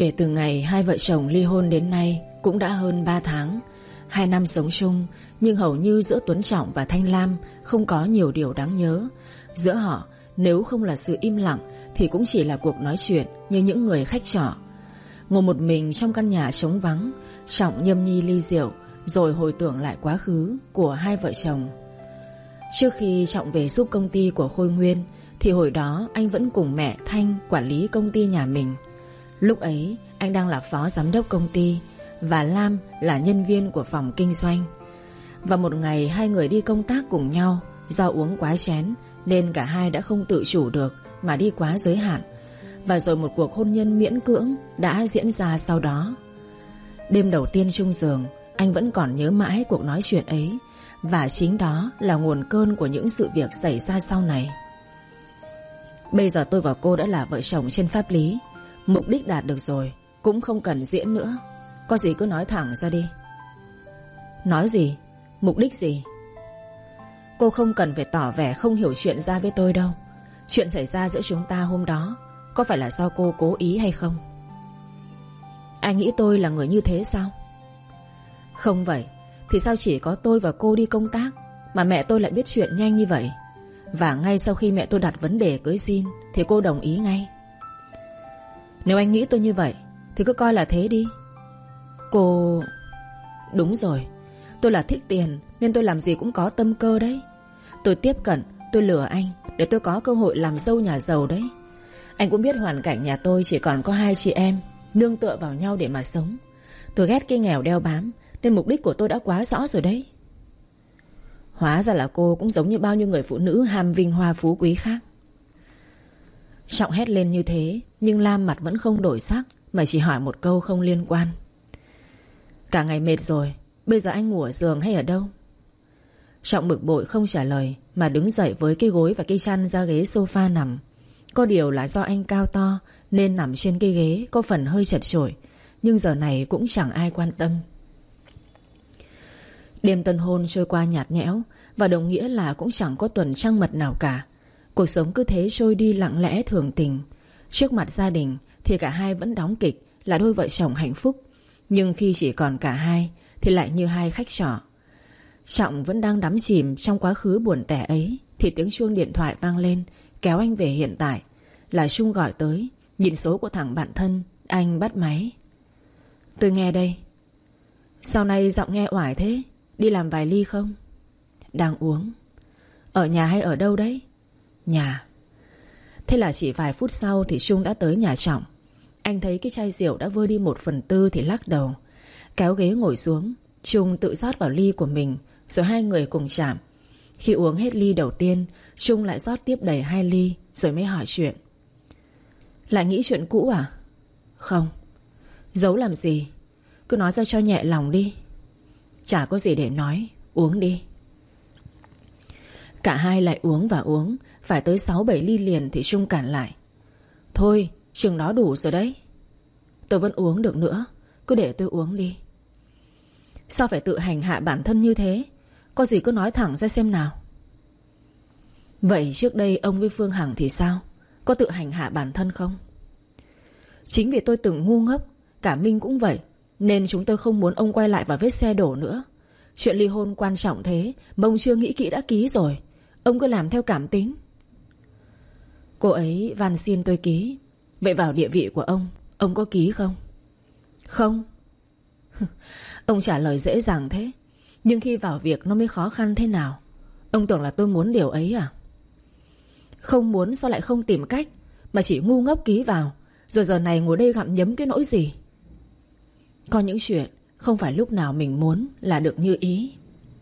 Kể từ ngày hai vợ chồng ly hôn đến nay cũng đã hơn 3 tháng. 2 năm sống chung, nhưng hầu như giữa Tuấn Trọng và Thanh Lam không có nhiều điều đáng nhớ. Giữa họ, nếu không là sự im lặng thì cũng chỉ là cuộc nói chuyện như những người khách trọ. Ngồi một mình trong căn nhà trống vắng, Trọng nhâm nhi ly rượu, rồi hồi tưởng lại quá khứ của hai vợ chồng. Trước khi Trọng về giúp công ty của Khôi Nguyên thì hồi đó anh vẫn cùng mẹ Thanh quản lý công ty nhà mình. Lúc ấy anh đang là phó giám đốc công ty và Lam là nhân viên của phòng kinh doanh. Và một ngày hai người đi công tác cùng nhau, do uống quá chén nên cả hai đã không tự chủ được mà đi quá giới hạn. Và rồi một cuộc hôn nhân miễn cưỡng đã diễn ra sau đó. Đêm đầu tiên chung giường, anh vẫn còn nhớ mãi cuộc nói chuyện ấy. Và chính đó là nguồn cơn của những sự việc xảy ra sau này. Bây giờ tôi và cô đã là vợ chồng trên pháp lý. Mục đích đạt được rồi, cũng không cần diễn nữa. Có gì cứ nói thẳng ra đi. Nói gì? Mục đích gì? Cô không cần phải tỏ vẻ không hiểu chuyện ra với tôi đâu. Chuyện xảy ra giữa chúng ta hôm đó có phải là do cô cố ý hay không? Anh nghĩ tôi là người như thế sao? Không vậy thì sao chỉ có tôi và cô đi công tác mà mẹ tôi lại biết chuyện nhanh như vậy? Và ngay sau khi mẹ tôi đặt vấn đề cưới xin thì cô đồng ý ngay. Nếu anh nghĩ tôi như vậy thì cứ coi là thế đi. Cô... Đúng rồi, tôi là thích tiền nên tôi làm gì cũng có tâm cơ đấy. Tôi tiếp cận, tôi lừa anh để tôi có cơ hội làm dâu nhà giàu đấy. Anh cũng biết hoàn cảnh nhà tôi chỉ còn có 2 chị em, nương tựa vào nhau để mà sống. Tôi ghét cái nghèo đeo bám, nên mục đích của tôi đã quá rõ rồi đấy. Hóa ra là cô cũng giống như bao nhiêu người phụ nữ ham vinh hoa phú quý khác. Trọng hét lên như thế, nhưng Lam mặt vẫn không đổi sắc, mà chỉ hỏi một câu không liên quan. Cả ngày mệt rồi, bây giờ anh ngủ ở giường hay ở đâu? Trọng bực bội không trả lời, mà đứng dậy với cái gối và cái chăn ra ghế sofa nằm. Có điều là do anh cao to nên nằm trên cái ghế có phần hơi chật chội, nhưng giờ này cũng chẳng ai quan tâm. Đêm tân hôn trôi qua nhạt nhẽo, và đồng nghĩa là cũng chẳng có tuần trăng mật nào cả. Cuộc sống cứ thế trôi đi lặng lẽ thường tình. Trước mặt gia đình thì cả hai vẫn đóng kịch là đôi vợ chồng hạnh phúc, nhưng khi chỉ còn cả hai thì lại như hai khách trọ. Trọng vẫn đang đắm chìm trong quá khứ buồn tẻ ấy thì tiếng chuông điện thoại vang lên, kéo anh về hiện tại. Là Trung gọi tới. Nhìn số của thằng bạn thân, anh bắt máy. Tôi nghe đây. Sau này giọng nghe oải thế? Đi làm vài ly không? Đang uống. Ở nhà hay ở đâu đấy? Nhà. Thế là chỉ vài phút sau thì Trung đã tới nhà Trọng. Anh thấy cái chai rượu đã vơi đi 1/4 thì lắc đầu. Kéo ghế ngồi xuống. Trung tự rót vào ly của mình, rồi hai người cùng chạm. Khi uống hết ly đầu tiên, Trung lại rót tiếp đầy 2 ly, rồi mới hỏi chuyện. Lại nghĩ chuyện cũ à? Không. Giấu làm gì? Cứ nói ra cho nhẹ lòng đi. Chả có gì để nói. Uống đi. Cả hai lại uống và uống. Phải tới 6-7 ly liền thì Trung cản lại. Thôi, chừng đó đủ rồi đấy. Tôi vẫn uống được nữa. Cứ để tôi uống đi. Sao phải tự hành hạ bản thân như thế? Có gì cứ nói thẳng ra xem nào. Vậy trước đây ông với Phương Hằng thì sao? Có tự hành hạ bản thân không? Chính vì tôi từng ngu ngốc, cả Minh cũng vậy, nên chúng tôi không muốn ông quay lại vào vết xe đổ nữa. Chuyện ly hôn quan trọng thế mà ông chưa nghĩ kỹ đã ký rồi. Ông cứ làm theo cảm tính. Cô ấy van xin tôi ký. Vậy vào địa vị của ông có ký không? Không. Ông trả lời dễ dàng thế, nhưng khi vào việc nó mới khó khăn thế nào. Ông tưởng là tôi muốn điều ấy à? Không muốn sao lại không tìm cách, mà chỉ ngu ngốc ký vào, rồi giờ này ngồi đây gặm nhấm cái nỗi gì. Có những chuyện không phải lúc nào mình muốn là được như ý.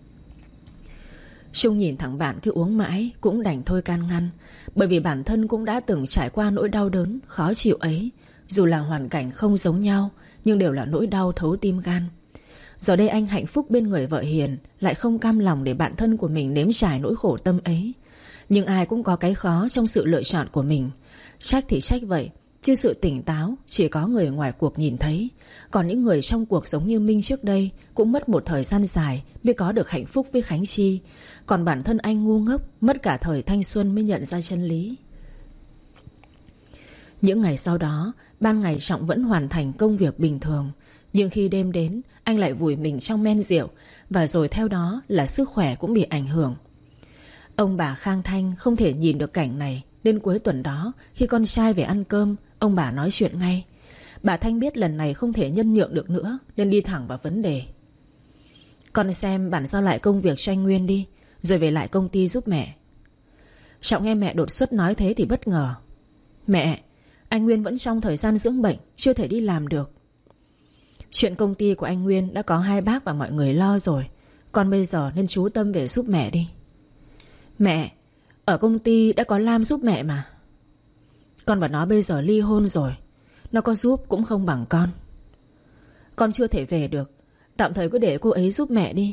Trung nhìn thằng bạn cứ uống mãi, cũng đành thôi can ngăn. Bởi vì bản thân cũng đã từng trải qua nỗi đau đớn khó chịu ấy. Dù là hoàn cảnh không giống nhau, nhưng đều là nỗi đau thấu tim gan. Giờ đây anh hạnh phúc bên người vợ hiền, lại không cam lòng để bản thân của mình nếm trải nỗi khổ tâm ấy. Nhưng ai cũng có cái khó trong sự lựa chọn của mình. Trách thì trách vậy, chứ sự tỉnh táo chỉ có người ngoài cuộc nhìn thấy. Còn những người trong cuộc giống như Minh trước đây cũng mất một thời gian dài mới có được hạnh phúc với Khánh Chi. Còn bản thân anh ngu ngốc, mất cả thời thanh xuân mới nhận ra chân lý. Những ngày sau đó, ban ngày Trọng vẫn hoàn thành công việc bình thường, nhưng khi đêm đến, anh lại vùi mình trong men rượu, và rồi theo đó là sức khỏe cũng bị ảnh hưởng. Ông bà Khang Thanh không thể nhìn được cảnh này, nên cuối tuần đó, khi con trai về ăn cơm, ông bà nói chuyện ngay. Bà Thanh biết lần này không thể nhân nhượng được nữa, nên đi thẳng vào vấn đề. Con xem bản giao lại công việc cho anh Nguyên đi, rồi về lại công ty giúp mẹ. Trọng nghe mẹ đột xuất nói thế thì bất ngờ. Mẹ, anh Nguyên vẫn trong thời gian dưỡng bệnh, chưa thể đi làm được. Chuyện công ty của anh Nguyên đã có hai bác và mọi người lo rồi. Con bây giờ nên chú tâm về giúp mẹ đi. Mẹ, ở công ty đã có Lam giúp mẹ mà. Con và nó bây giờ ly hôn rồi, nó có giúp cũng không bằng con. Con chưa thể về được, tạm thời cứ để cô ấy giúp mẹ đi.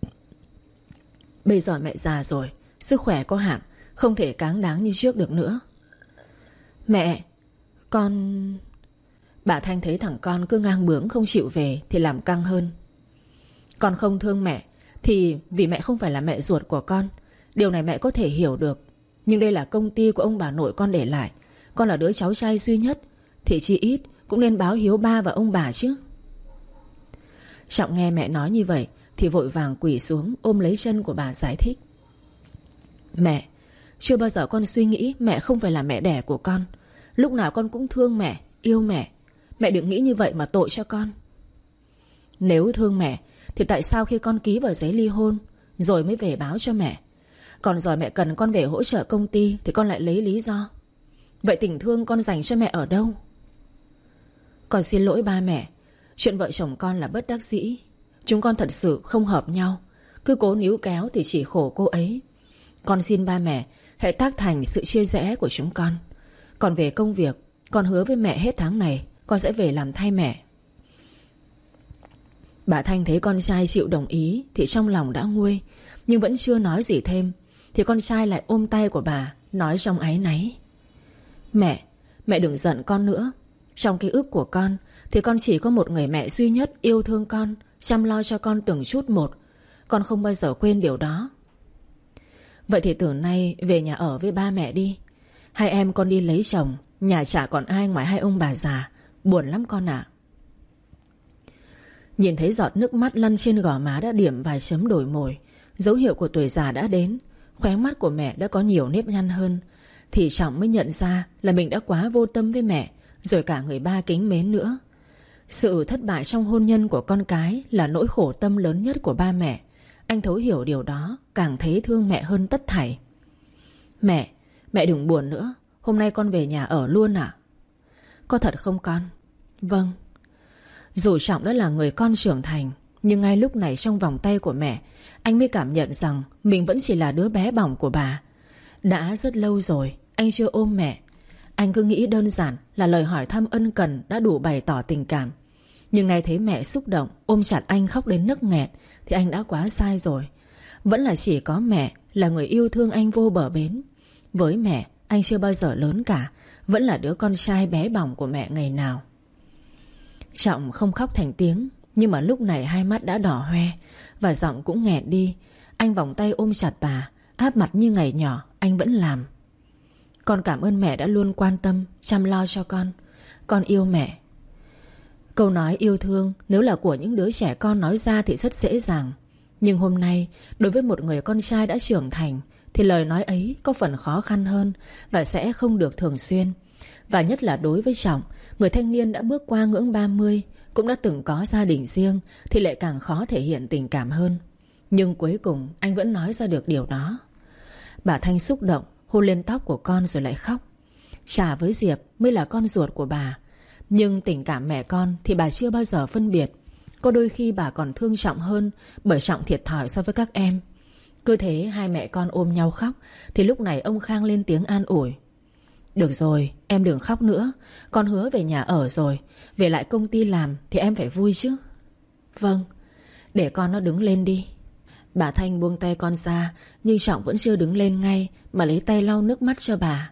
Bây giờ mẹ già rồi, sức khỏe có hạn, không thể cáng đáng như trước được nữa. Mẹ, con... Bà Thanh thấy thằng con cứ ngang bướng không chịu về thì làm căng hơn. Con không thương mẹ thì vì mẹ không phải là mẹ ruột của con. Điều này mẹ có thể hiểu được. Nhưng đây là công ty của ông bà nội con để lại. Con là đứa cháu trai duy nhất, thì chi ít cũng nên báo hiếu ba và ông bà chứ. Trọng nghe mẹ nói như vậy thì vội vàng quỳ xuống ôm lấy chân của bà giải thích. Mẹ, chưa bao giờ con suy nghĩ mẹ không phải là mẹ đẻ của con. Lúc nào con cũng thương mẹ, yêu mẹ. Mẹ đừng nghĩ như vậy mà tội cho con. Nếu thương mẹ thì tại sao khi con ký vào giấy ly hôn rồi mới về báo cho mẹ? Còn giờ mẹ cần con về hỗ trợ công ty thì con lại lấy lý do. Vậy tình thương con dành cho mẹ ở đâu? Con xin lỗi ba mẹ. Chuyện vợ chồng con là bất đắc dĩ. Chúng con thật sự không hợp nhau. Cứ cố níu kéo thì chỉ khổ cô ấy. Con xin ba mẹ hãy tác thành sự chia rẽ của chúng con. Còn về công việc, con hứa với mẹ hết tháng này con sẽ về làm thay mẹ. Bà Thanh thấy con trai chịu đồng ý thì trong lòng đã nguôi, nhưng vẫn chưa nói gì thêm. Thì con trai lại ôm tay của bà, nói trong áy náy. Mẹ đừng giận con nữa. Trong ký ức của con thì con chỉ có một người mẹ duy nhất yêu thương con, chăm lo cho con từng chút một. Con không bao giờ quên điều đó. Vậy thì từ nay về nhà ở với ba mẹ đi. Hai em con đi lấy chồng, nhà chả còn ai ngoài hai ông bà già. Buồn lắm con ạ. Nhìn thấy giọt nước mắt lăn trên gò má đã điểm vài chấm đổi mồi, dấu hiệu của tuổi già đã đến. Khóe mắt của mẹ đã có nhiều nếp nhăn hơn. Thì Trọng mới nhận ra là mình đã quá vô tâm với mẹ, rồi cả người ba kính mến nữa. Sự thất bại trong hôn nhân của con cái là nỗi khổ tâm lớn nhất của ba mẹ. Anh thấu hiểu điều đó, càng thấy thương mẹ hơn tất thảy. Mẹ đừng buồn nữa. Hôm nay con về nhà ở luôn ạ? Có thật không con? Vâng. Dù Trọng đã là người con trưởng thành, nhưng ngay lúc này trong vòng tay của mẹ, anh mới cảm nhận rằng mình vẫn chỉ là đứa bé bỏng của bà. Đã rất lâu rồi anh chưa ôm mẹ. Anh cứ nghĩ đơn giản là lời hỏi thăm ân cần đã đủ bày tỏ tình cảm. Nhưng ngay thấy mẹ xúc động ôm chặt anh khóc đến nức nghẹt thì anh đã quá sai rồi. Vẫn là chỉ có mẹ là người yêu thương anh vô bờ bến. Với mẹ anh chưa bao giờ lớn cả, vẫn là đứa con trai bé bỏng của mẹ ngày nào. Trọng không khóc thành tiếng, nhưng mà lúc này hai mắt đã đỏ hoe và giọng cũng nghẹn đi. Anh vòng tay ôm chặt bà, áp mặt như ngày nhỏ anh vẫn làm. Con cảm ơn mẹ đã luôn quan tâm, chăm lo cho con. Con yêu mẹ. Câu nói yêu thương nếu là của những đứa trẻ con nói ra thì rất dễ dàng. Nhưng hôm nay đối với một người con trai đã trưởng thành thì lời nói ấy có phần khó khăn hơn và sẽ không được thường xuyên. Và nhất là đối với Trọng, người thanh niên đã bước qua ngưỡng 30, cũng đã từng có gia đình riêng, thì lại càng khó thể hiện tình cảm hơn. Nhưng cuối cùng anh vẫn nói ra được điều đó. Bà Thanh xúc động hôn lên tóc của con rồi lại khóc. Trà với Diệp mới là con ruột của bà, nhưng tình cảm mẹ con thì bà chưa bao giờ phân biệt. Có đôi khi bà còn thương Trọng hơn, bởi Trọng thiệt thòi so với các em. Cứ thế hai mẹ con ôm nhau khóc. Thì lúc này ông Khang lên tiếng an ủi. Được rồi, em đừng khóc nữa. Con hứa về nhà ở rồi, về lại công ty làm thì em phải vui chứ. Vâng, để con nó đứng lên đi. Bà Thanh buông tay con ra, nhưng Trọng vẫn chưa đứng lên ngay, mà lấy tay lau nước mắt cho bà.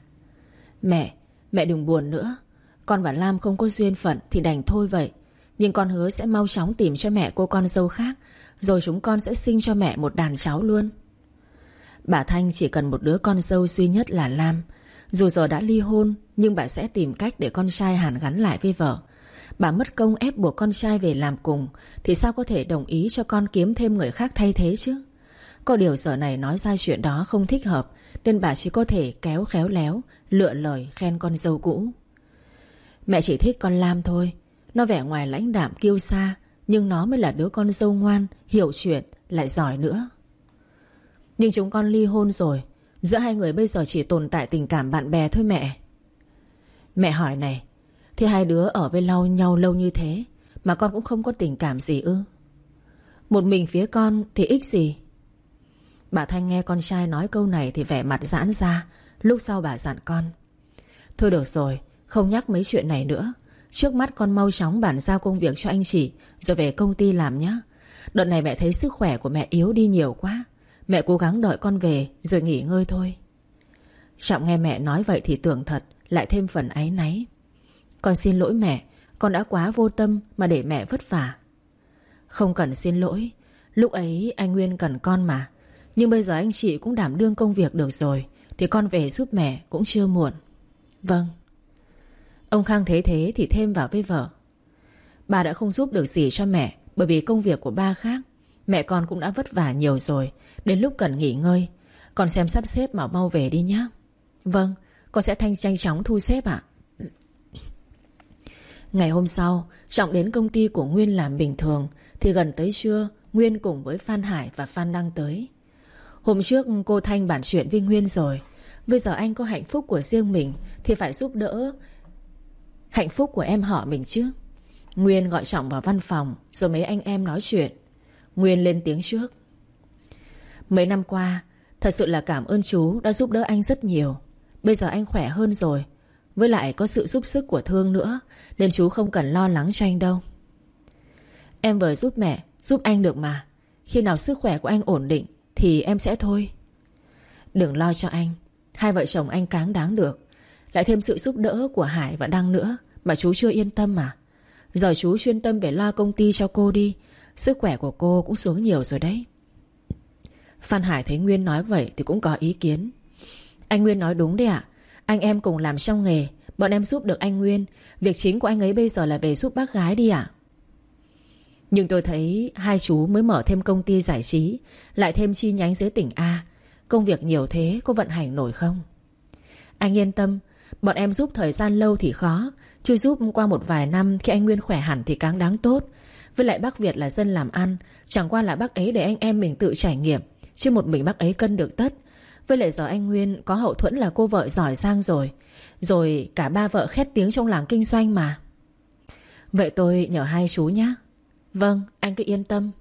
Mẹ đừng buồn nữa. Con và Lam không có duyên phận thì đành thôi vậy. Nhưng con hứa sẽ mau chóng tìm cho mẹ cô con dâu khác, rồi chúng con sẽ sinh cho mẹ một đàn cháu luôn. Bà Thanh chỉ cần một đứa con dâu duy nhất là Lam. Dù giờ đã ly hôn, nhưng bà sẽ tìm cách để con trai hàn gắn lại với vợ. Bà mất công ép buộc con trai về làm cùng thì sao có thể đồng ý cho con kiếm thêm người khác thay thế chứ? Có điều giờ này nói ra chuyện đó không thích hợp, nên bà chỉ có thể kéo khéo léo lựa lời khen con dâu cũ. Mẹ chỉ thích con Lam thôi. Nó vẻ ngoài lãnh đạm kiêu sa, nhưng nó mới là đứa con dâu ngoan, hiểu chuyện, lại giỏi nữa. Nhưng chúng con ly hôn rồi. Giữa hai người bây giờ chỉ tồn tại tình cảm bạn bè thôi mẹ. Mẹ hỏi này, thì hai đứa ở với nhau lâu như thế mà con cũng không có tình cảm gì ư? Một mình phía con thì ích gì? Bà Thanh nghe con trai nói câu này thì vẻ mặt giãn ra. Lúc sau bà dặn con: thôi được rồi, không nhắc mấy chuyện này nữa. Trước mắt con mau chóng bàn giao công việc cho anh chị, rồi về công ty làm nhé. Đợt này mẹ thấy sức khỏe của mẹ yếu đi nhiều quá. Mẹ cố gắng đợi con về rồi nghỉ ngơi thôi. Trọng nghe mẹ nói vậy thì tưởng thật, lại thêm phần áy náy. Con xin lỗi mẹ, con đã quá vô tâm mà để mẹ vất vả. Không cần xin lỗi. Lúc ấy anh Nguyên cần con mà. Nhưng bây giờ anh chị cũng đảm đương công việc được rồi, thì con về giúp mẹ cũng chưa muộn. Vâng. Ông Khang thấy thế thì thêm vào với vợ: bà đã không giúp được gì cho mẹ, bởi vì công việc của ba khác. Mẹ con cũng đã vất vả nhiều rồi. Đến lúc cần nghỉ ngơi, con xem sắp xếp mà mau về đi nhé. Vâng, con sẽ nhanh chóng thu xếp ạ. Ngày hôm sau, Trọng đến công ty của Nguyên làm bình thường. Thì gần tới trưa, Nguyên cùng với Phan Hải và Phan Đăng tới. Hôm trước cô Thanh bàn chuyện với Nguyên rồi. Bây giờ anh có hạnh phúc của riêng mình thì phải giúp đỡ hạnh phúc của em họ mình chứ. Nguyên gọi Trọng vào văn phòng, rồi mấy anh em nói chuyện. Nguyên lên tiếng trước: mấy năm qua thật sự là cảm ơn chú đã giúp đỡ anh rất nhiều. Bây giờ anh khỏe hơn rồi, với lại có sự giúp sức của Thương nữa, nên chú không cần lo lắng cho anh đâu. Em vừa giúp mẹ, giúp anh được mà. Khi nào sức khỏe của anh ổn định thì em sẽ thôi. Đừng lo cho anh, hai vợ chồng anh cáng đáng được. Lại thêm sự giúp đỡ của Hải và Đăng nữa mà chú chưa yên tâm mà. Giờ chú chuyên tâm về lo công ty cho cô đi. Sức khỏe của cô cũng xuống nhiều rồi đấy. Phan Hải thấy Nguyên nói vậy thì cũng có ý kiến. Anh Nguyên nói đúng đấy ạ. Anh em cùng làm trong nghề, bọn em giúp được anh Nguyên. Việc chính của anh ấy bây giờ là về giúp bác gái đi ạ. Nhưng tôi thấy hai chú mới mở thêm công ty giải trí, lại thêm chi nhánh dưới tỉnh A. Công việc nhiều thế có vận hành nổi không? Anh yên tâm, bọn em giúp thời gian lâu thì khó, chứ giúp qua một vài năm khi anh Nguyên khỏe hẳn thì càng đáng tốt. Với lại bác Việt là dân làm ăn, chẳng qua là bác ấy để anh em mình tự trải nghiệm, chứ một mình bác ấy cân được tất. Với lại giờ anh Nguyên có hậu thuẫn là cô vợ giỏi giang rồi. Rồi cả ba vợ khét tiếng trong làng kinh doanh mà. Vậy tôi nhờ hai chú nhé. Vâng, anh cứ yên tâm.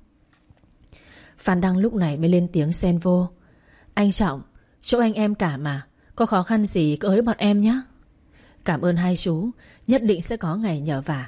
Phan Đăng lúc này mới lên tiếng xen vô: anh Trọng, chỗ anh em cả mà, có khó khăn gì cứ ới bọn em nhé. Cảm ơn hai chú, nhất định sẽ có ngày nhờ vả.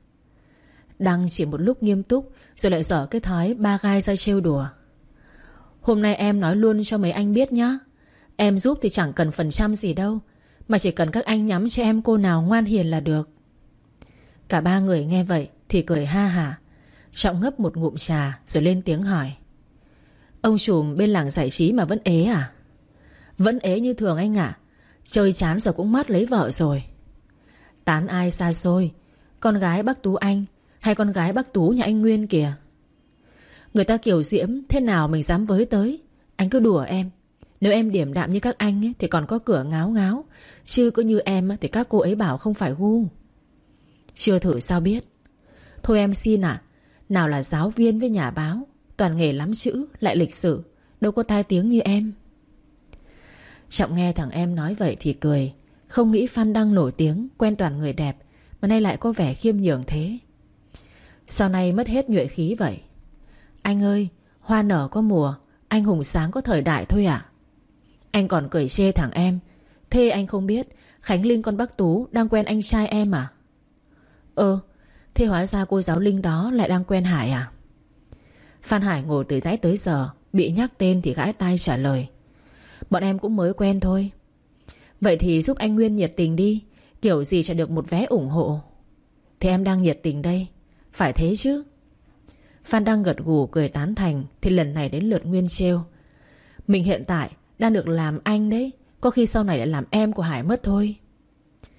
Đăng chỉ một lúc nghiêm túc, rồi lại dở cái thói ba gai ra trêu đùa: hôm nay em nói luôn cho mấy anh biết nhá. Em giúp thì chẳng cần phần trăm gì đâu, mà chỉ cần các anh nhắm cho em cô nào ngoan hiền là được. Cả ba người nghe vậy thì cười ha hả. Trọng ngấp một ngụm trà rồi lên tiếng hỏi: ông trùm bên làng giải trí mà vẫn ế à? Vẫn ế như thường anh ạ. Chơi chán giờ cũng mất lấy vợ rồi. Tán ai xa xôi, con gái bác Tú Anh hay con gái bác Tú nhà anh Nguyên kìa. Người ta kiểu diễm thế nào mình dám với tới. Anh cứ đùa em. Nếu em điềm đạm như các anh ấy, thì còn có cửa ngáo ngáo. Chứ cứ như em thì các cô ấy bảo không phải gu. Chưa thử sao biết. Thôi em xin ạ. Nào là giáo viên với nhà báo, toàn nghề lắm chữ, lại lịch sự, đâu có tai tiếng như em. Trọng nghe thằng em nói vậy thì cười. Không nghĩ Phan Đăng nổi tiếng, quen toàn người đẹp, mà nay lại có vẻ khiêm nhường thế. Sau này mất hết nhuệ khí vậy. Anh ơi, hoa nở có mùa, anh hùng sáng có thời đại thôi à? Anh còn cười chê thằng em. Thế anh không biết Khánh Linh con bác Tú đang quen anh trai em à? Thế hóa ra cô giáo Linh đó lại đang quen Hải à? Phan Hải ngồi từ nãy tới giờ, bị nhắc tên thì gãi tai trả lời: bọn em cũng mới quen thôi. Vậy thì giúp anh Nguyên nhiệt tình đi, kiểu gì cho được một vé ủng hộ. Thì em đang nhiệt tình đây, phải thế chứ. Phan đang gật gù cười tán thành. Thì lần này đến lượt Nguyên trêu: mình hiện tại đang được làm anh đấy, có khi sau này lại làm em của Hải mất thôi.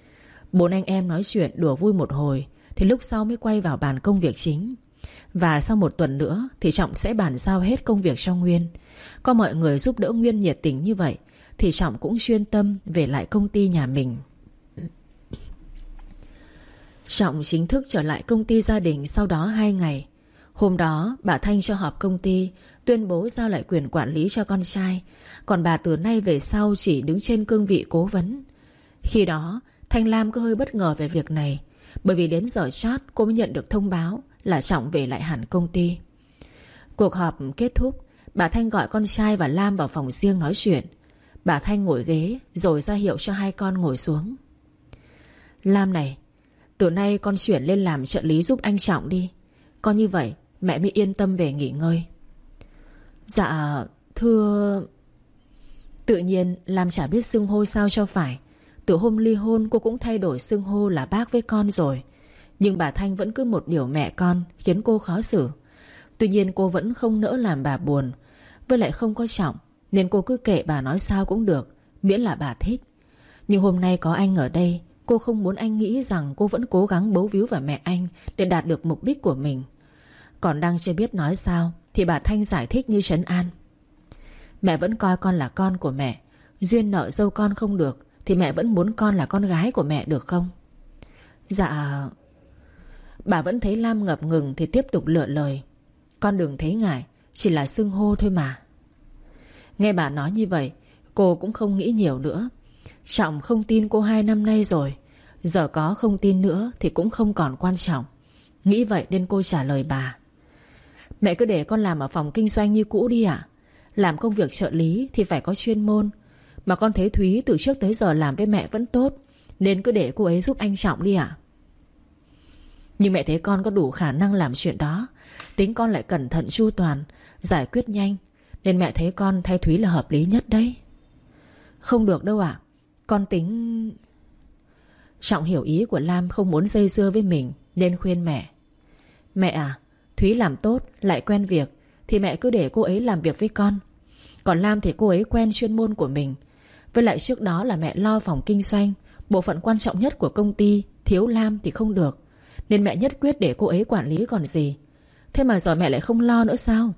Bốn anh em nói chuyện đùa vui một hồi thì lúc sau mới quay vào bàn công việc chính. Và sau một tuần nữa thì Trọng sẽ bàn giao hết công việc cho Nguyên. Có mọi người giúp đỡ Nguyên nhiệt tình như vậy thì Trọng cũng chuyên tâm về lại công ty nhà mình. Trọng chính thức trở lại công ty gia đình sau đó 2 ngày. Hôm đó bà Thanh cho họp công ty, tuyên bố giao lại quyền quản lý cho con trai. Còn bà từ nay về sau chỉ đứng trên cương vị cố vấn. Khi đó Thanh Lam có hơi bất ngờ về việc này, bởi vì đến giờ chót cô mới nhận được thông báo là Trọng về lại hẳn công ty. Cuộc họp kết thúc, bà Thanh gọi con trai và Lam vào phòng riêng nói chuyện. Bà Thanh ngồi ghế rồi ra hiệu cho hai con ngồi xuống. Lam này, từ nay con chuyển lên làm trợ lý giúp anh Trọng đi. Con như vậy mẹ mới yên tâm về nghỉ ngơi. Dạ thưa... Tự nhiên Lam chả biết xưng hô sao cho phải. Từ hôm ly hôn cô cũng thay đổi xưng hô là bác với con rồi. Nhưng bà Thanh vẫn cứ một điều mẹ con, khiến cô khó xử. Tuy nhiên cô vẫn không nỡ làm bà buồn. Với lại không có Trọng, nên cô cứ kệ bà nói sao cũng được, miễn là bà thích. Nhưng hôm nay có anh ở đây, cô không muốn anh nghĩ rằng cô vẫn cố gắng bấu víu vào mẹ anh để đạt được mục đích của mình. Còn đang chưa biết nói sao thì bà Thanh giải thích như trấn an. Mẹ vẫn coi con là con của mẹ. Duyên nợ dâu con không được thì mẹ vẫn muốn con là con gái của mẹ được không? Dạ... Bà vẫn thấy Lam ngập ngừng thì tiếp tục lựa lời. Con đừng thấy ngại, chỉ là xưng hô thôi mà. Nghe bà nói như vậy, cô cũng không nghĩ nhiều nữa. Trọng không tin cô 2 năm nay rồi. Giờ có không tin nữa thì cũng không còn quan trọng. Nghĩ vậy nên cô trả lời bà. Mẹ cứ để con làm ở phòng kinh doanh như cũ đi ạ. Làm công việc trợ lý thì phải có chuyên môn. Mà con thấy Thúy từ trước tới giờ làm với mẹ vẫn tốt, nên cứ để cô ấy giúp anh Trọng đi ạ. Nhưng mẹ thấy con có đủ khả năng làm chuyện đó. Tính con lại cẩn thận chu toàn, giải quyết nhanh, nên mẹ thấy con thay Thúy là hợp lý nhất đấy. Không được đâu ạ. Con tính... Trọng hiểu ý của Lam không muốn dây dưa với mình, nên khuyên mẹ. Mẹ à, Thúy làm tốt, lại quen việc thì mẹ cứ để cô ấy làm việc với con. Còn Lam thì cô ấy quen chuyên môn của mình. Với lại trước đó là mẹ lo phòng kinh doanh, bộ phận quan trọng nhất của công ty, thiếu Lam thì không được, nên mẹ nhất quyết để cô ấy quản lý còn gì. Thế mà giờ mẹ lại không lo nữa sao?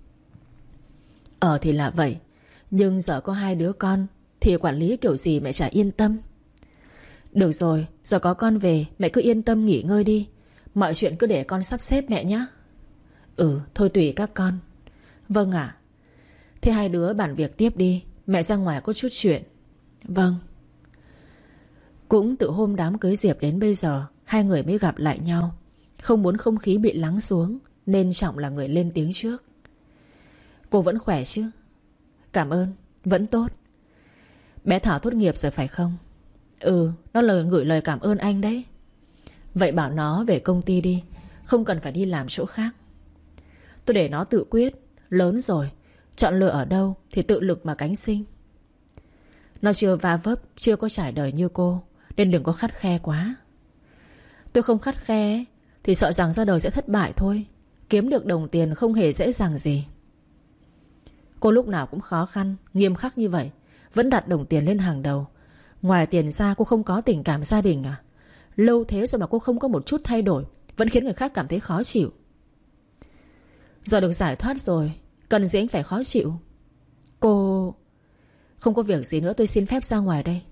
Thì là vậy. Nhưng giờ có 2 đứa con thì quản lý kiểu gì mẹ chả yên tâm. Được rồi, giờ có con về, mẹ cứ yên tâm nghỉ ngơi đi. Mọi chuyện cứ để con sắp xếp mẹ nhé. Thôi tùy các con. Vâng ạ. Thế 2 đứa bàn việc tiếp đi, mẹ ra ngoài có chút chuyện. Vâng. Cũng từ hôm đám cưới Diệp đến bây giờ 2 người mới gặp lại nhau. Không muốn không khí bị lắng xuống, nên Trọng là người lên tiếng trước. Cô vẫn khỏe chứ? Cảm ơn, vẫn tốt. Bé Thảo tốt nghiệp rồi phải không? Nó gửi lời cảm ơn anh đấy. Vậy bảo nó về công ty đi, không cần phải đi làm chỗ khác. Tôi để nó tự quyết. Lớn rồi, chọn lựa ở đâu thì tự lực mà cánh sinh. Nó chưa va vấp, chưa có trải đời như cô, nên đừng có khắt khe quá. Tôi không khắt khe thì sợ rằng ra đời sẽ thất bại thôi. Kiếm được đồng tiền không hề dễ dàng gì. Cô lúc nào cũng khó khăn, nghiêm khắc như vậy, vẫn đặt đồng tiền lên hàng đầu. Ngoài tiền ra cô không có tình cảm gia đình à? Lâu thế rồi mà cô không có một chút thay đổi, vẫn khiến người khác cảm thấy khó chịu. Giờ được giải thoát rồi, cần gì anh phải khó chịu? Cô... Không có việc gì nữa, tôi xin phép ra ngoài đây.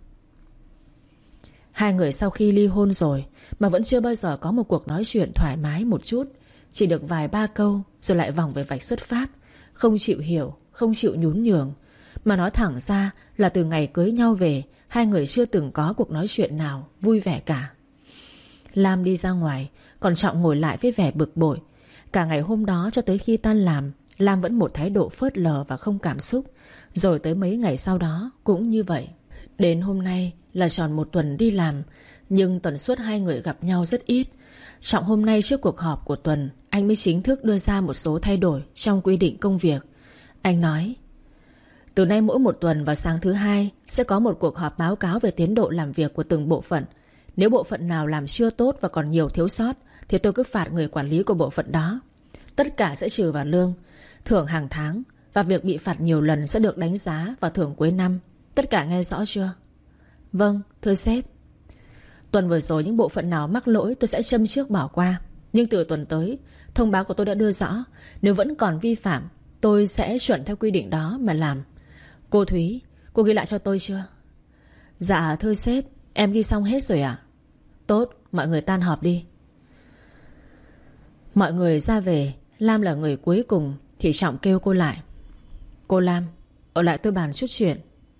2 người sau khi ly hôn rồi mà vẫn chưa bao giờ có một cuộc nói chuyện thoải mái một chút. Chỉ được vài 3 câu rồi lại vòng về vạch xuất phát. Không chịu hiểu, không chịu nhún nhường. Mà nói thẳng ra là từ ngày cưới nhau về, 2 người chưa từng có cuộc nói chuyện nào vui vẻ cả. Lam đi ra ngoài, còn Trọng ngồi lại với vẻ bực bội. Cả ngày hôm đó cho tới khi tan làm, Lam vẫn một thái độ phớt lờ và không cảm xúc. Rồi tới mấy ngày sau đó cũng như vậy. Đến hôm nay là tròn 1 tuần đi làm, nhưng tần suất 2 người gặp nhau rất ít. Trọng hôm nay trước cuộc họp của tuần, anh mới chính thức đưa ra một số thay đổi trong quy định công việc. Anh nói, từ nay mỗi 1 tuần vào sáng thứ 2 sẽ có một cuộc họp báo cáo về tiến độ làm việc của từng bộ phận. Nếu bộ phận nào làm chưa tốt và còn nhiều thiếu sót thì tôi cứ phạt người quản lý của bộ phận đó. Tất cả sẽ trừ vào lương, thưởng hàng tháng, và việc bị phạt nhiều lần sẽ được đánh giá và thưởng cuối năm. Tất cả nghe rõ chưa? Vâng, thưa sếp. Tuần vừa rồi những bộ phận nào mắc lỗi tôi sẽ châm trước bỏ qua. Nhưng từ tuần tới, thông báo của tôi đã đưa rõ, nếu vẫn còn vi phạm, tôi sẽ chuẩn theo quy định đó mà làm. Cô Thúy, cô ghi lại cho tôi chưa? Dạ thưa sếp, em ghi xong hết rồi ạ. Tốt, mọi người tan họp đi. Mọi người ra về. Lam là người cuối cùng thì Trọng kêu cô lại. Cô Lam, ở lại tôi bàn chút chuyện.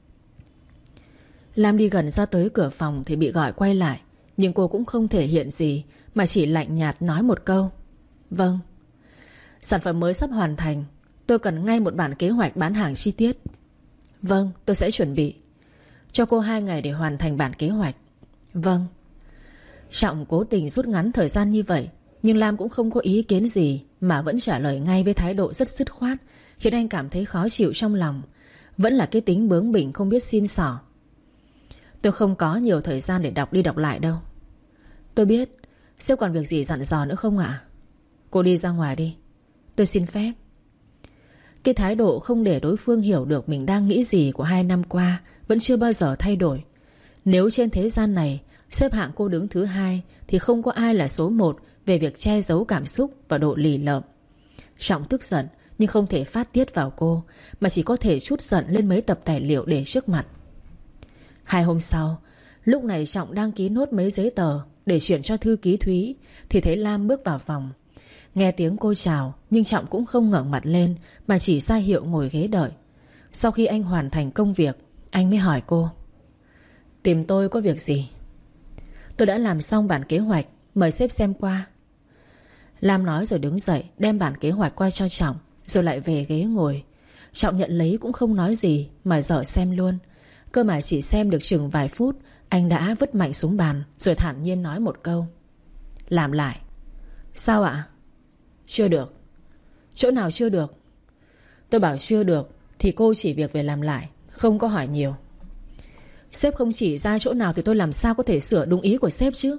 Lam đi gần ra tới cửa phòng thì bị gọi quay lại. Nhưng cô cũng không thể hiện gì, mà chỉ lạnh nhạt nói một câu. Vâng. Sản phẩm mới sắp hoàn thành, tôi cần ngay một bản kế hoạch bán hàng chi tiết. Vâng, tôi sẽ chuẩn bị. Cho cô 2 ngày để hoàn thành bản kế hoạch. Vâng. Trọng cố tình rút ngắn thời gian như vậy, nhưng Lam cũng không có ý kiến gì, mà vẫn trả lời ngay với thái độ rất dứt khoát, khiến anh cảm thấy khó chịu trong lòng. Vẫn là cái tính bướng bỉnh không biết xin xỏ. Tôi không có nhiều thời gian để đọc đi đọc lại đâu. Tôi biết. Sếp còn việc gì dặn dò nữa không ạ? Cô đi ra ngoài đi. Tôi xin phép. Cái thái độ không để đối phương hiểu được mình đang nghĩ gì của 2 năm qua vẫn chưa bao giờ thay đổi. Nếu trên thế gian này xếp hạng cô đứng thứ 2 thì không có ai là số 1 về việc che giấu cảm xúc và độ lì lợm. Trọng tức giận nhưng không thể phát tiết vào cô, mà chỉ có thể trút giận lên mấy tập tài liệu để trước mặt. 2 hôm sau, lúc này Trọng đang ký nốt mấy giấy tờ để chuyển cho thư ký Thúy, thì thấy Lam bước vào phòng. Nghe tiếng cô chào, nhưng Trọng cũng không ngẩng mặt lên, mà chỉ ra hiệu ngồi ghế đợi. Sau khi anh hoàn thành công việc, anh mới hỏi cô. Tìm tôi có việc gì? Tôi đã làm xong bản kế hoạch, mời sếp xem qua. Lam nói rồi đứng dậy, đem bản kế hoạch qua cho Trọng, rồi lại về ghế ngồi. Trọng nhận lấy cũng không nói gì, mà dở xem luôn. Cơ mà chỉ xem được chừng vài phút, anh đã vứt mạnh xuống bàn, rồi thản nhiên nói một câu. Làm lại. Sao ạ? Chưa được. Chỗ nào chưa được? Tôi bảo chưa được thì cô chỉ việc về làm lại, không có hỏi nhiều. Sếp không chỉ ra chỗ nào thì tôi làm sao có thể sửa đúng ý của sếp chứ?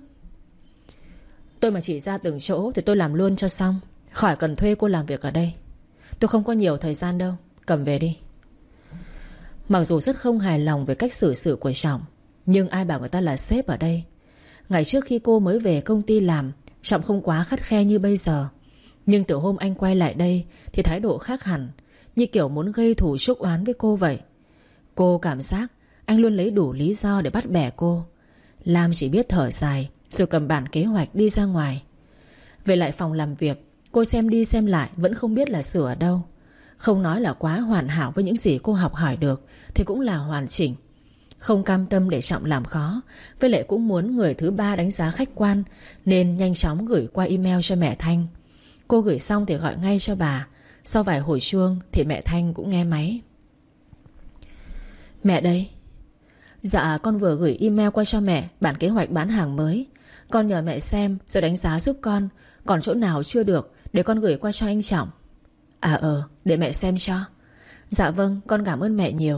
Tôi mà chỉ ra từng chỗ thì tôi làm luôn cho xong, khỏi cần thuê cô làm việc ở đây. Tôi không có nhiều thời gian đâu, cầm về đi. Mặc dù rất không hài lòng về cách xử sự của Trọng, nhưng ai bảo người ta là sếp ở đây. Ngày trước khi cô mới về công ty làm, Trọng không quá khắt khe như bây giờ. Nhưng từ hôm anh quay lại đây thì thái độ khác hẳn, như kiểu muốn gây thù chuốc oán với cô vậy. Cô cảm giác anh luôn lấy đủ lý do để bắt bẻ cô. Lam chỉ biết thở dài, rồi cầm bản kế hoạch đi ra ngoài. Về lại phòng làm việc, cô xem đi xem lại vẫn không biết là sửa ở đâu. Không nói là quá hoàn hảo với những gì cô học hỏi được, thì cũng là hoàn chỉnh. Không cam tâm để Trọng làm khó, với lại cũng muốn người thứ ba đánh giá khách quan, nên nhanh chóng gửi qua email cho mẹ Thanh. Cô gửi xong thì gọi ngay cho bà. Sau vài hồi chuông thì mẹ Thanh cũng nghe máy. Mẹ đây. Dạ con vừa gửi email qua cho mẹ bản kế hoạch bán hàng mới. Con nhờ mẹ xem rồi đánh giá giúp con. Còn chỗ nào chưa được để con gửi qua cho anh Trọng. Để mẹ xem cho. Dạ vâng, con cảm ơn mẹ nhiều.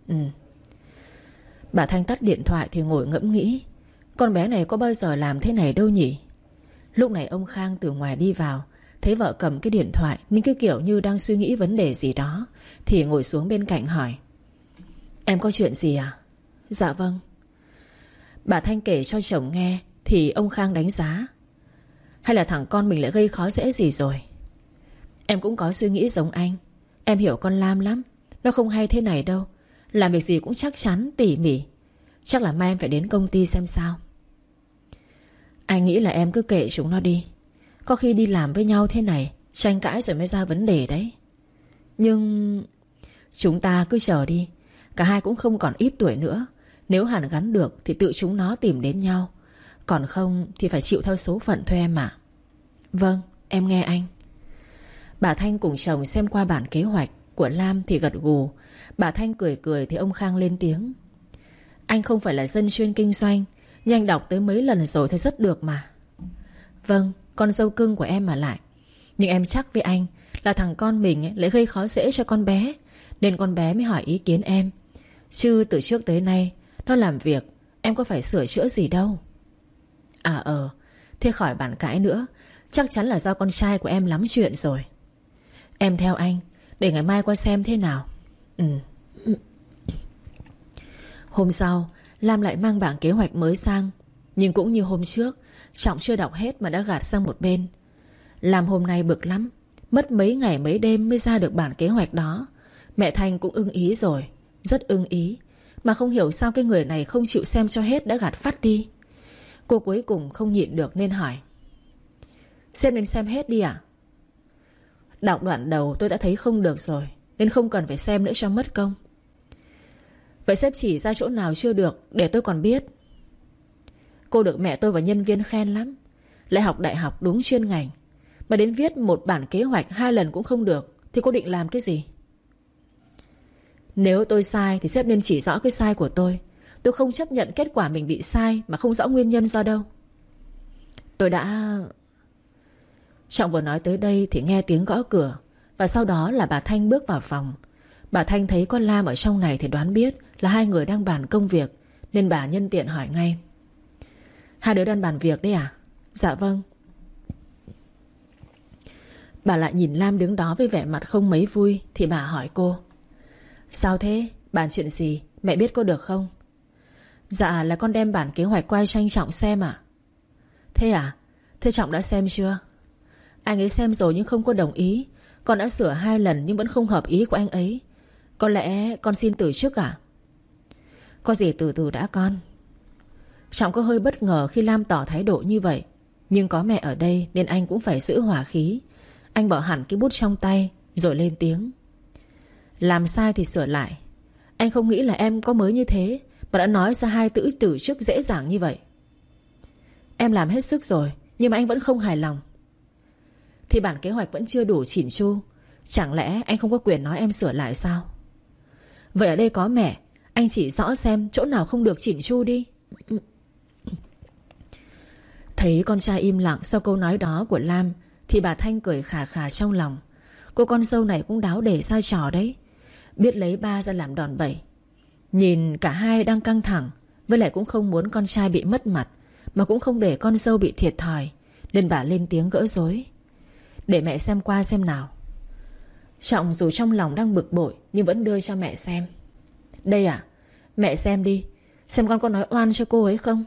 Bà Thanh tắt điện thoại thì ngồi ngẫm nghĩ. Con bé này có bao giờ làm thế này đâu nhỉ? Lúc này ông Khang từ ngoài đi vào, thấy vợ cầm cái điện thoại nhưng cái kiểu như đang suy nghĩ vấn đề gì đó, thì ngồi xuống bên cạnh hỏi. Em có chuyện gì à? Dạ vâng. Bà Thanh kể cho chồng nghe thì ông Khang đánh giá. Hay là thằng con mình lại gây khó dễ gì rồi? Em cũng có suy nghĩ giống anh. Em hiểu con Lam lắm. Nó không hay thế này đâu. Làm việc gì cũng chắc chắn tỉ mỉ. Chắc là mai em phải đến công ty xem sao. Anh nghĩ là em cứ kệ chúng nó đi. Có khi đi làm với nhau thế này, tranh cãi rồi mới ra vấn đề đấy. Nhưng chúng ta cứ chờ đi. Cả hai cũng không còn ít tuổi nữa. Nếu hàn gắn được thì tự chúng nó tìm đến nhau. Còn không thì phải chịu theo số phận thôi em ạ. Vâng, em nghe anh. Bà Thanh cùng chồng xem qua bản kế hoạch của Lam thì gật gù. Bà Thanh cười cười thì ông Khang lên tiếng. Anh không phải là dân chuyên kinh doanh, nhưng anh đọc tới mấy lần rồi thấy rất được mà. Vâng, con dâu cưng của em mà lại. Nhưng em chắc với anh là thằng con mình lại gây khó dễ cho con bé, nên con bé mới hỏi ý kiến em. Chứ từ trước tới nay nó làm việc, em có phải sửa chữa gì đâu. Thế khỏi bàn cãi nữa. Chắc chắn là do con trai của em lắm chuyện rồi. Em theo anh, để ngày mai qua xem thế nào. Hôm sau Lam lại mang bảng kế hoạch mới sang. Nhưng cũng như hôm trước, Trọng chưa đọc hết mà đã gạt sang một bên. Làm hôm nay bực lắm. Mất mấy ngày mấy đêm mới ra được bản kế hoạch đó. Mẹ Thanh cũng ưng ý rồi, rất ưng ý. Mà không hiểu sao cái người này không chịu xem cho hết đã gạt phát đi. Cô cuối cùng không nhịn được nên hỏi: Sếp nên xem hết đi à? Đọc đoạn đầu tôi đã thấy không được rồi, nên không cần phải xem nữa cho mất công. Vậy sếp chỉ ra chỗ nào chưa được để tôi còn biết. Cô được mẹ tôi và nhân viên khen lắm, lại học đại học đúng chuyên ngành, mà đến viết một bản kế hoạch 2 lần cũng không được thì cô định làm cái gì? Nếu tôi sai thì sếp nên chỉ rõ cái sai của tôi. Tôi không chấp nhận kết quả mình bị sai mà không rõ nguyên nhân do đâu. Tôi đã... Trọng vừa nói tới đây thì nghe tiếng gõ cửa, và sau đó là bà Thanh bước vào phòng. Bà Thanh thấy con Lam ở trong này thì đoán biết là hai người đang bàn công việc, nên bà nhân tiện hỏi ngay: Hai đứa đang bàn việc đấy à? Dạ vâng. Bà lại nhìn Lam đứng đó với vẻ mặt không mấy vui, thì bà hỏi cô: Sao thế? Bàn chuyện gì? Mẹ biết có được không? Dạ là con đem bản kế hoạch qua cho anh Trọng xem ạ. Thế à? Thế Trọng đã xem chưa? Anh ấy xem rồi nhưng không có đồng ý. Con đã sửa 2 lần nhưng vẫn không hợp ý của anh ấy. Có lẽ con xin từ chức à? Có gì từ từ đã con. Trọng có hơi bất ngờ khi Lam tỏ thái độ như vậy, nhưng có mẹ ở đây nên anh cũng phải giữ hòa khí. Anh bỏ hẳn cái bút trong tay rồi lên tiếng: Làm sai thì sửa lại. Anh không nghĩ là em có mới như thế mà đã nói ra 2 chữ từ chức dễ dàng như vậy. Em làm hết sức rồi nhưng mà anh vẫn không hài lòng. Thì bản kế hoạch vẫn chưa đủ chỉn chu. Chẳng lẽ anh không có quyền nói em sửa lại sao? Vậy ở đây có mẹ, anh chỉ rõ xem chỗ nào không được chỉn chu đi. Thấy con trai im lặng sau câu nói đó của Lam thì bà Thanh cười khà khà trong lòng. Cô con dâu này cũng đáo để sai trò đấy, biết lấy ba ra làm đòn bẩy. Nhìn cả hai đang căng thẳng, với lại cũng không muốn con trai bị mất mặt, mà cũng không để con dâu bị thiệt thòi, nên bà lên tiếng gỡ rối: Để mẹ xem qua xem nào. Trọng dù trong lòng đang bực bội nhưng vẫn đưa cho mẹ xem. Đây à? Mẹ xem đi, xem con có nói oan cho cô ấy không.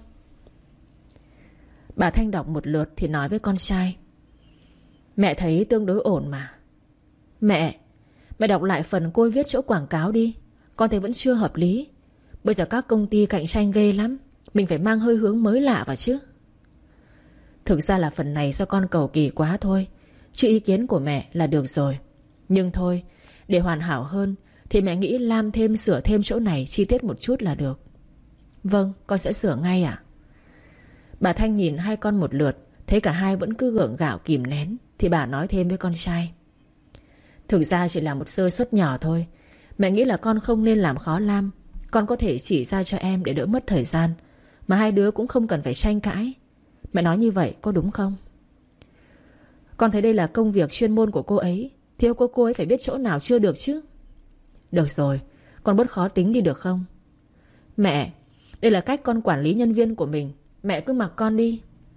Bà Thanh đọc một lượt thì nói với con trai: Mẹ thấy tương đối ổn mà. Mẹ đọc lại phần cô ấy viết chỗ quảng cáo đi. Con thấy vẫn chưa hợp lý. Bây giờ các công ty cạnh tranh ghê lắm, mình phải mang hơi hướng mới lạ vào chứ. Thực ra là phần này do con cầu kỳ quá thôi, chứ ý kiến của mẹ là được rồi. Nhưng thôi, để hoàn hảo hơn thì mẹ nghĩ Lam sửa thêm chỗ này chi tiết một chút là được. Vâng, con sẽ sửa ngay ạ. Bà Thanh nhìn hai con một lượt, thấy cả hai vẫn cứ gượng gạo kìm nén, thì bà nói thêm với con trai: Thực ra chỉ là một sơ suất nhỏ thôi. Mẹ nghĩ là con không nên làm khó Lam. Con có thể chỉ ra cho em để đỡ mất thời gian, mà hai đứa cũng không cần phải tranh cãi. Mẹ nói như vậy có đúng không? Con thấy đây là công việc chuyên môn của cô ấy, thì cô ấy phải biết chỗ nào chưa được chứ. Được rồi, con bớt khó tính đi được không? Mẹ, đây là cách con quản lý nhân viên của mình, mẹ cứ mặc con đi.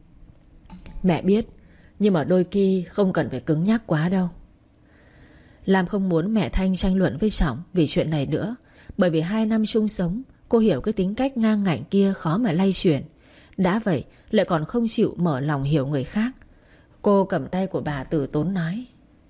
Mẹ biết, nhưng mà đôi khi không cần phải cứng nhắc quá đâu. Lam không muốn mẹ Thanh tranh luận với Trọng vì chuyện này nữa, bởi vì 2 năm chung sống, cô hiểu cái tính cách ngang ngạnh kia khó mà lay chuyển. Đã vậy lại còn không chịu mở lòng hiểu người khác. Cô cầm tay của bà từ tốn nói: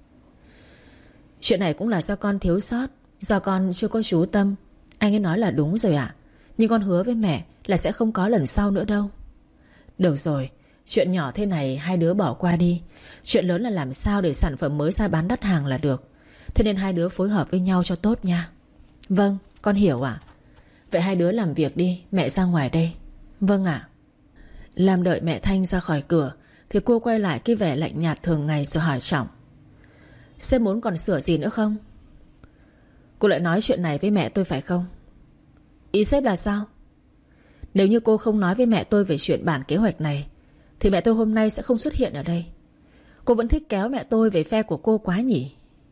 Chuyện này cũng là do con thiếu sót, do con chưa có chú tâm. Anh ấy nói là đúng rồi ạ. Nhưng con hứa với mẹ là sẽ không có lần sau nữa đâu. Được rồi, chuyện nhỏ thế này hai đứa bỏ qua đi. Chuyện lớn là làm sao để sản phẩm mới ra bán đắt hàng là được. Thế nên hai đứa phối hợp với nhau cho tốt nha. Vâng, con hiểu ạ. Vậy hai đứa làm việc đi, mẹ ra ngoài đây. Vâng ạ. Lam đợi mẹ Thanh ra khỏi cửa thì cô quay lại cái vẻ lạnh nhạt thường ngày rồi hỏi Trọng: Sếp muốn còn sửa gì nữa không? Cô lại nói chuyện này với mẹ tôi phải không? Ý sếp là sao? Nếu như cô không nói với mẹ tôi về chuyện bản kế hoạch này thì mẹ tôi hôm nay sẽ không xuất hiện ở đây. Cô vẫn thích kéo mẹ tôi về phe của cô quá nhỉ?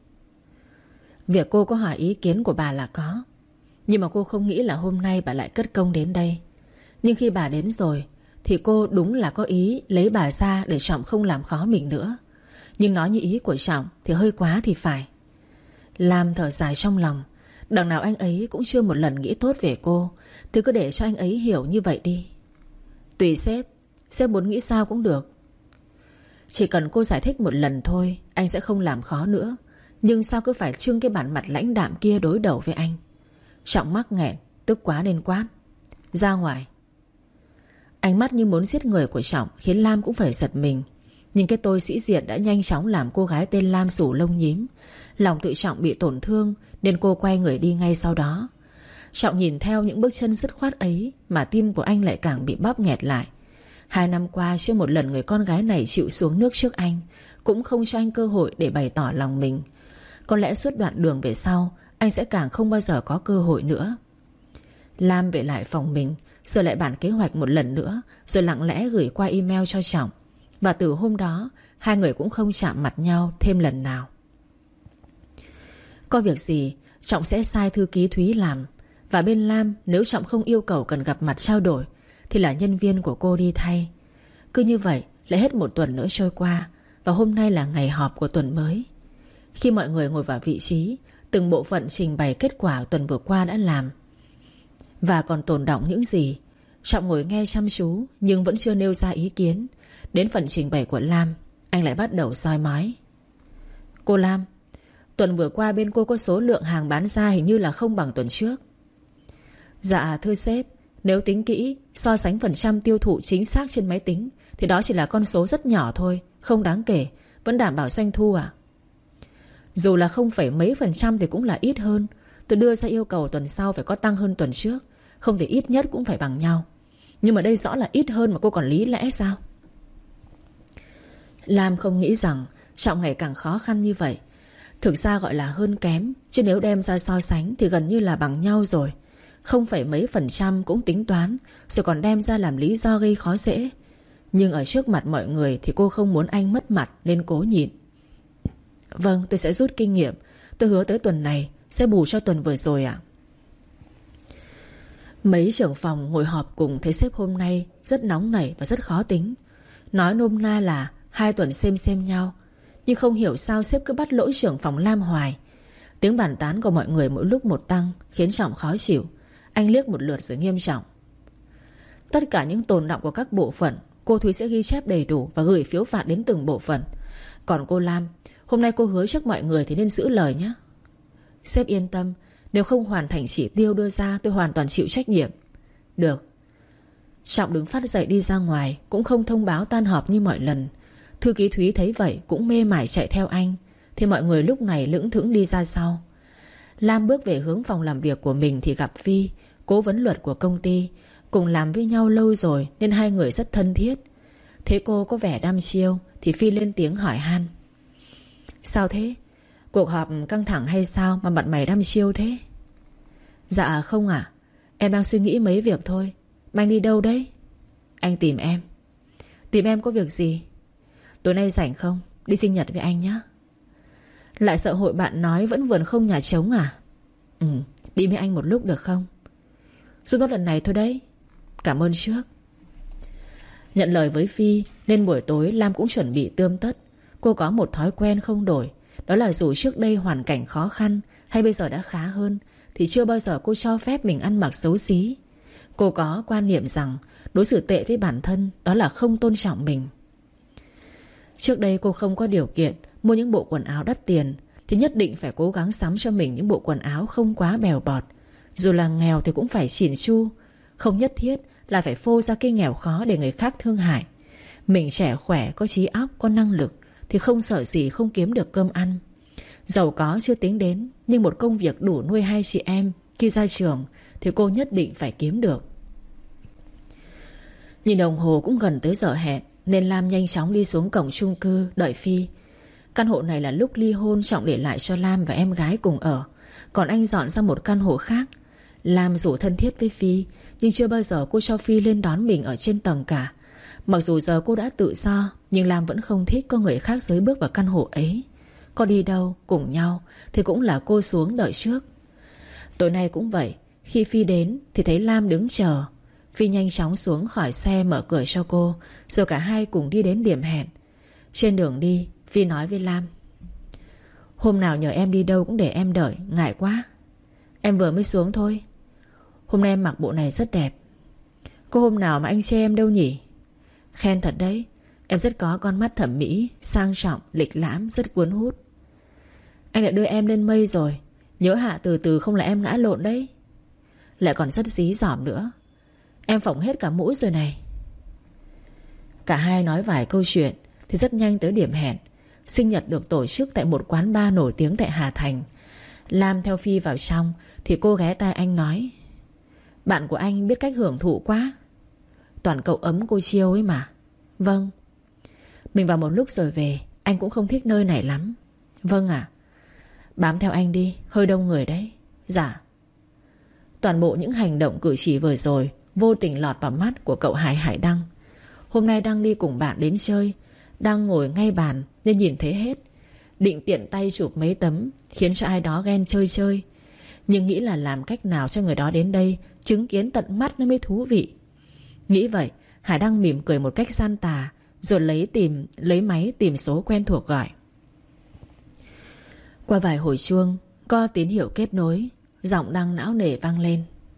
Việc cô có hỏi ý kiến của bà là có, nhưng mà cô không nghĩ là hôm nay bà lại cất công đến đây. Nhưng khi bà đến rồi thì cô đúng là có ý lấy bà ra để Trọng không làm khó mình nữa. Nhưng nói như ý của Trọng thì hơi quá thì phải. Lam thở dài trong lòng. Đằng nào anh ấy cũng chưa một lần nghĩ tốt về cô, thì cứ để cho anh ấy hiểu như vậy đi. Tùy sếp, sếp muốn nghĩ sao cũng được. Chỉ cần cô giải thích một lần thôi, anh sẽ không làm khó nữa. Nhưng sao cứ phải trưng cái bản mặt lãnh đạm kia đối đầu với anh? Trọng mắc nghẹn, tức quá nên quát: ra ngoài. Ánh mắt như muốn giết người của Trọng khiến Lam cũng phải giật mình. Nhưng cái tôi sĩ diện đã nhanh chóng làm cô gái tên Lam xù lông nhím. Lòng tự trọng bị tổn thương nên cô quay người đi ngay sau đó. Trọng nhìn theo những bước chân dứt khoát ấy mà tim của anh lại càng bị bóp nghẹt lại. 2 năm qua chưa một lần người con gái này chịu xuống nước trước anh, cũng không cho anh cơ hội để bày tỏ lòng mình. Có lẽ suốt đoạn đường về sau anh sẽ càng không bao giờ có cơ hội nữa. Lam về lại phòng mình, sửa lại bản kế hoạch một lần nữa, rồi lặng lẽ gửi qua email cho Trọng. Và từ hôm đó hai người cũng không chạm mặt nhau thêm lần nào. Có việc gì Trọng sẽ sai thư ký Thúy làm. Và bên Lam, nếu Trọng không yêu cầu cần gặp mặt trao đổi thì là nhân viên của cô đi thay. Cứ như vậy lại hết một tuần nữa trôi qua. Và hôm nay là ngày họp của tuần mới. Khi mọi người ngồi vào vị trí, từng bộ phận trình bày kết quả tuần vừa qua đã làm và còn tồn đọng những gì. Trọng ngồi nghe chăm chú nhưng vẫn chưa nêu ra ý kiến. Đến phần trình bày của Lam, anh lại bắt đầu soi mói. Cô Lam, tuần vừa qua bên cô có số lượng hàng bán ra hình như là không bằng tuần trước. Dạ thưa sếp, nếu tính kỹ, so sánh phần trăm tiêu thụ chính xác trên máy tính thì đó chỉ là con số rất nhỏ thôi, không đáng kể, vẫn đảm bảo doanh thu à? Dù là không phẩy mấy % thì cũng là ít hơn. Tôi đưa ra yêu cầu tuần sau phải có tăng hơn tuần trước, không thì ít nhất cũng phải bằng nhau. Nhưng mà đây rõ là ít hơn mà cô còn lý lẽ sao? Lam không nghĩ rằng Trọng ngày càng khó khăn như vậy. Thực ra gọi là hơn kém, chứ nếu đem ra so sánh thì gần như là bằng nhau rồi. Không phải mấy % cũng tính toán, rồi còn đem ra làm lý do gây khó dễ. Nhưng ở trước mặt mọi người thì cô không muốn anh mất mặt nên cố nhịn. Vâng, tôi sẽ rút kinh nghiệm. Tôi hứa tới tuần này sẽ bù cho tuần vừa rồi ạ. Mấy trưởng phòng ngồi họp cùng thấy sếp hôm nay rất nóng nảy và rất khó tính. Nói nôm na là 2 tuần xem nhau. Nhưng không hiểu sao sếp cứ bắt lỗi trưởng phòng Lam hoài. Tiếng bàn tán của mọi người mỗi lúc một tăng, khiến Trọng khó chịu. Anh liếc một lượt rồi nghiêm trọng: tất cả những tồn đọng của các bộ phận cô Thúy sẽ ghi chép đầy đủ và gửi phiếu phạt đến từng bộ phận. Còn cô Lam, hôm nay cô hứa trước mọi người thì nên giữ lời nhé. Sếp yên tâm, nếu không hoàn thành chỉ tiêu đưa ra tôi hoàn toàn chịu trách nhiệm. Được. Trọng đứng phát dậy đi ra ngoài, cũng không thông báo tan họp như mọi lần. Thư ký Thúy thấy vậy cũng mê mải chạy theo anh. Thì mọi người lúc này lững thững đi ra sau. Lam bước về hướng phòng làm việc của mình thì gặp Phi, cố vấn luật của công ty. Cùng làm với nhau lâu rồi nên hai người rất thân thiết. Thấy cô có vẻ đăm chiêu thì Phi lên tiếng hỏi han: sao thế? Cuộc họp căng thẳng hay sao mà mặt mày đăm chiêu thế? Dạ không ạ, em đang suy nghĩ mấy việc thôi. Mà anh đi đâu đấy? Anh tìm em. Tìm em có việc gì? Tối nay rảnh không? Đi sinh nhật với anh nhé. Lại sợ hội bạn nói vẫn vườn không nhà trống à? Đi với anh một lúc được không? Giúp đỡ lần này thôi đấy. Cảm ơn trước. Nhận lời với Phi nên buổi tối Lam cũng chuẩn bị tươm tất. Cô có một thói quen không đổi. Đó là dù trước đây hoàn cảnh khó khăn hay bây giờ đã khá hơn thì chưa bao giờ cô cho phép mình ăn mặc xấu xí. Cô có quan niệm rằng đối xử tệ với bản thân đó là không tôn trọng mình. Trước đây cô không có điều kiện mua những bộ quần áo đắt tiền thì nhất định phải cố gắng sắm cho mình những bộ quần áo không quá bèo bọt. Dù là nghèo thì cũng phải chỉn chu. Không nhất thiết là phải phô ra cái nghèo khó để người khác thương hại. Mình trẻ khỏe, có trí óc, có năng lực thì không sợ gì không kiếm được cơm ăn. Giàu có chưa tính đến, nhưng một công việc đủ nuôi 2 chị em khi ra trường thì cô nhất định phải kiếm được. Nhìn đồng hồ cũng gần tới giờ hẹn nên Lam nhanh chóng đi xuống cổng chung cư đợi Phi. Căn hộ này là lúc ly hôn Trọng để lại cho Lam và em gái cùng ở. Còn anh dọn ra một căn hộ khác. Lam dù thân thiết với Phi nhưng chưa bao giờ cô cho Phi lên đón mình ở trên tầng cả. Mặc dù giờ cô đã tự do, nhưng Lam vẫn không thích có người khác xới bước vào căn hộ ấy. Có đi đâu cùng nhau thì cũng là cô xuống đợi trước. Tối nay cũng vậy. Khi Phi đến thì thấy Lam đứng chờ. Phi nhanh chóng xuống khỏi xe mở cửa cho cô, rồi cả hai cùng đi đến điểm hẹn. Trên đường đi Phi nói với Lam: hôm nào nhờ em đi đâu cũng để em đợi, ngại quá. Em vừa mới xuống thôi. Hôm nay em mặc bộ này rất đẹp. Có hôm nào mà anh chê em đâu nhỉ? Khen thật đấy. Em rất có con mắt thẩm mỹ, sang trọng, lịch lãm, rất cuốn hút. Anh đã đưa em lên mây rồi. Nhớ hạ từ từ không là em ngã lộn đấy. Lại còn rất dí dỏm nữa. Em phỏng hết cả mũi rồi này. Cả hai nói vài câu chuyện thì rất nhanh tới điểm hẹn. Sinh nhật được tổ chức tại một quán bar nổi tiếng tại Hà Thành. Lam theo Phi vào trong thì cô ghé tai anh nói: bạn của anh biết cách hưởng thụ quá. Toàn cậu ấm cô chiêu ấy mà. Vâng. Mình vào một lúc rồi về. Anh cũng không thích nơi này lắm. Vâng ạ. Bám theo anh đi, hơi đông người đấy. Dạ. Toàn bộ những hành động cử chỉ vừa rồi vô tình lọt vào mắt của cậu Hải Đăng. Hôm nay Đăng đi cùng bạn đến chơi. Đăng ngồi ngay bàn nên nhìn thấy hết. Định tiện tay chụp mấy tấm khiến cho ai đó ghen chơi. Nhưng nghĩ là làm cách nào cho người đó đến đây chứng kiến tận mắt nó mới thú vị. Nghĩ vậy, Hải Đăng mỉm cười một cách gian tà, rồi lấy máy tìm số quen thuộc gọi. Qua vài hồi chuông, có tín hiệu kết nối. Giọng Đăng não nề vang lên: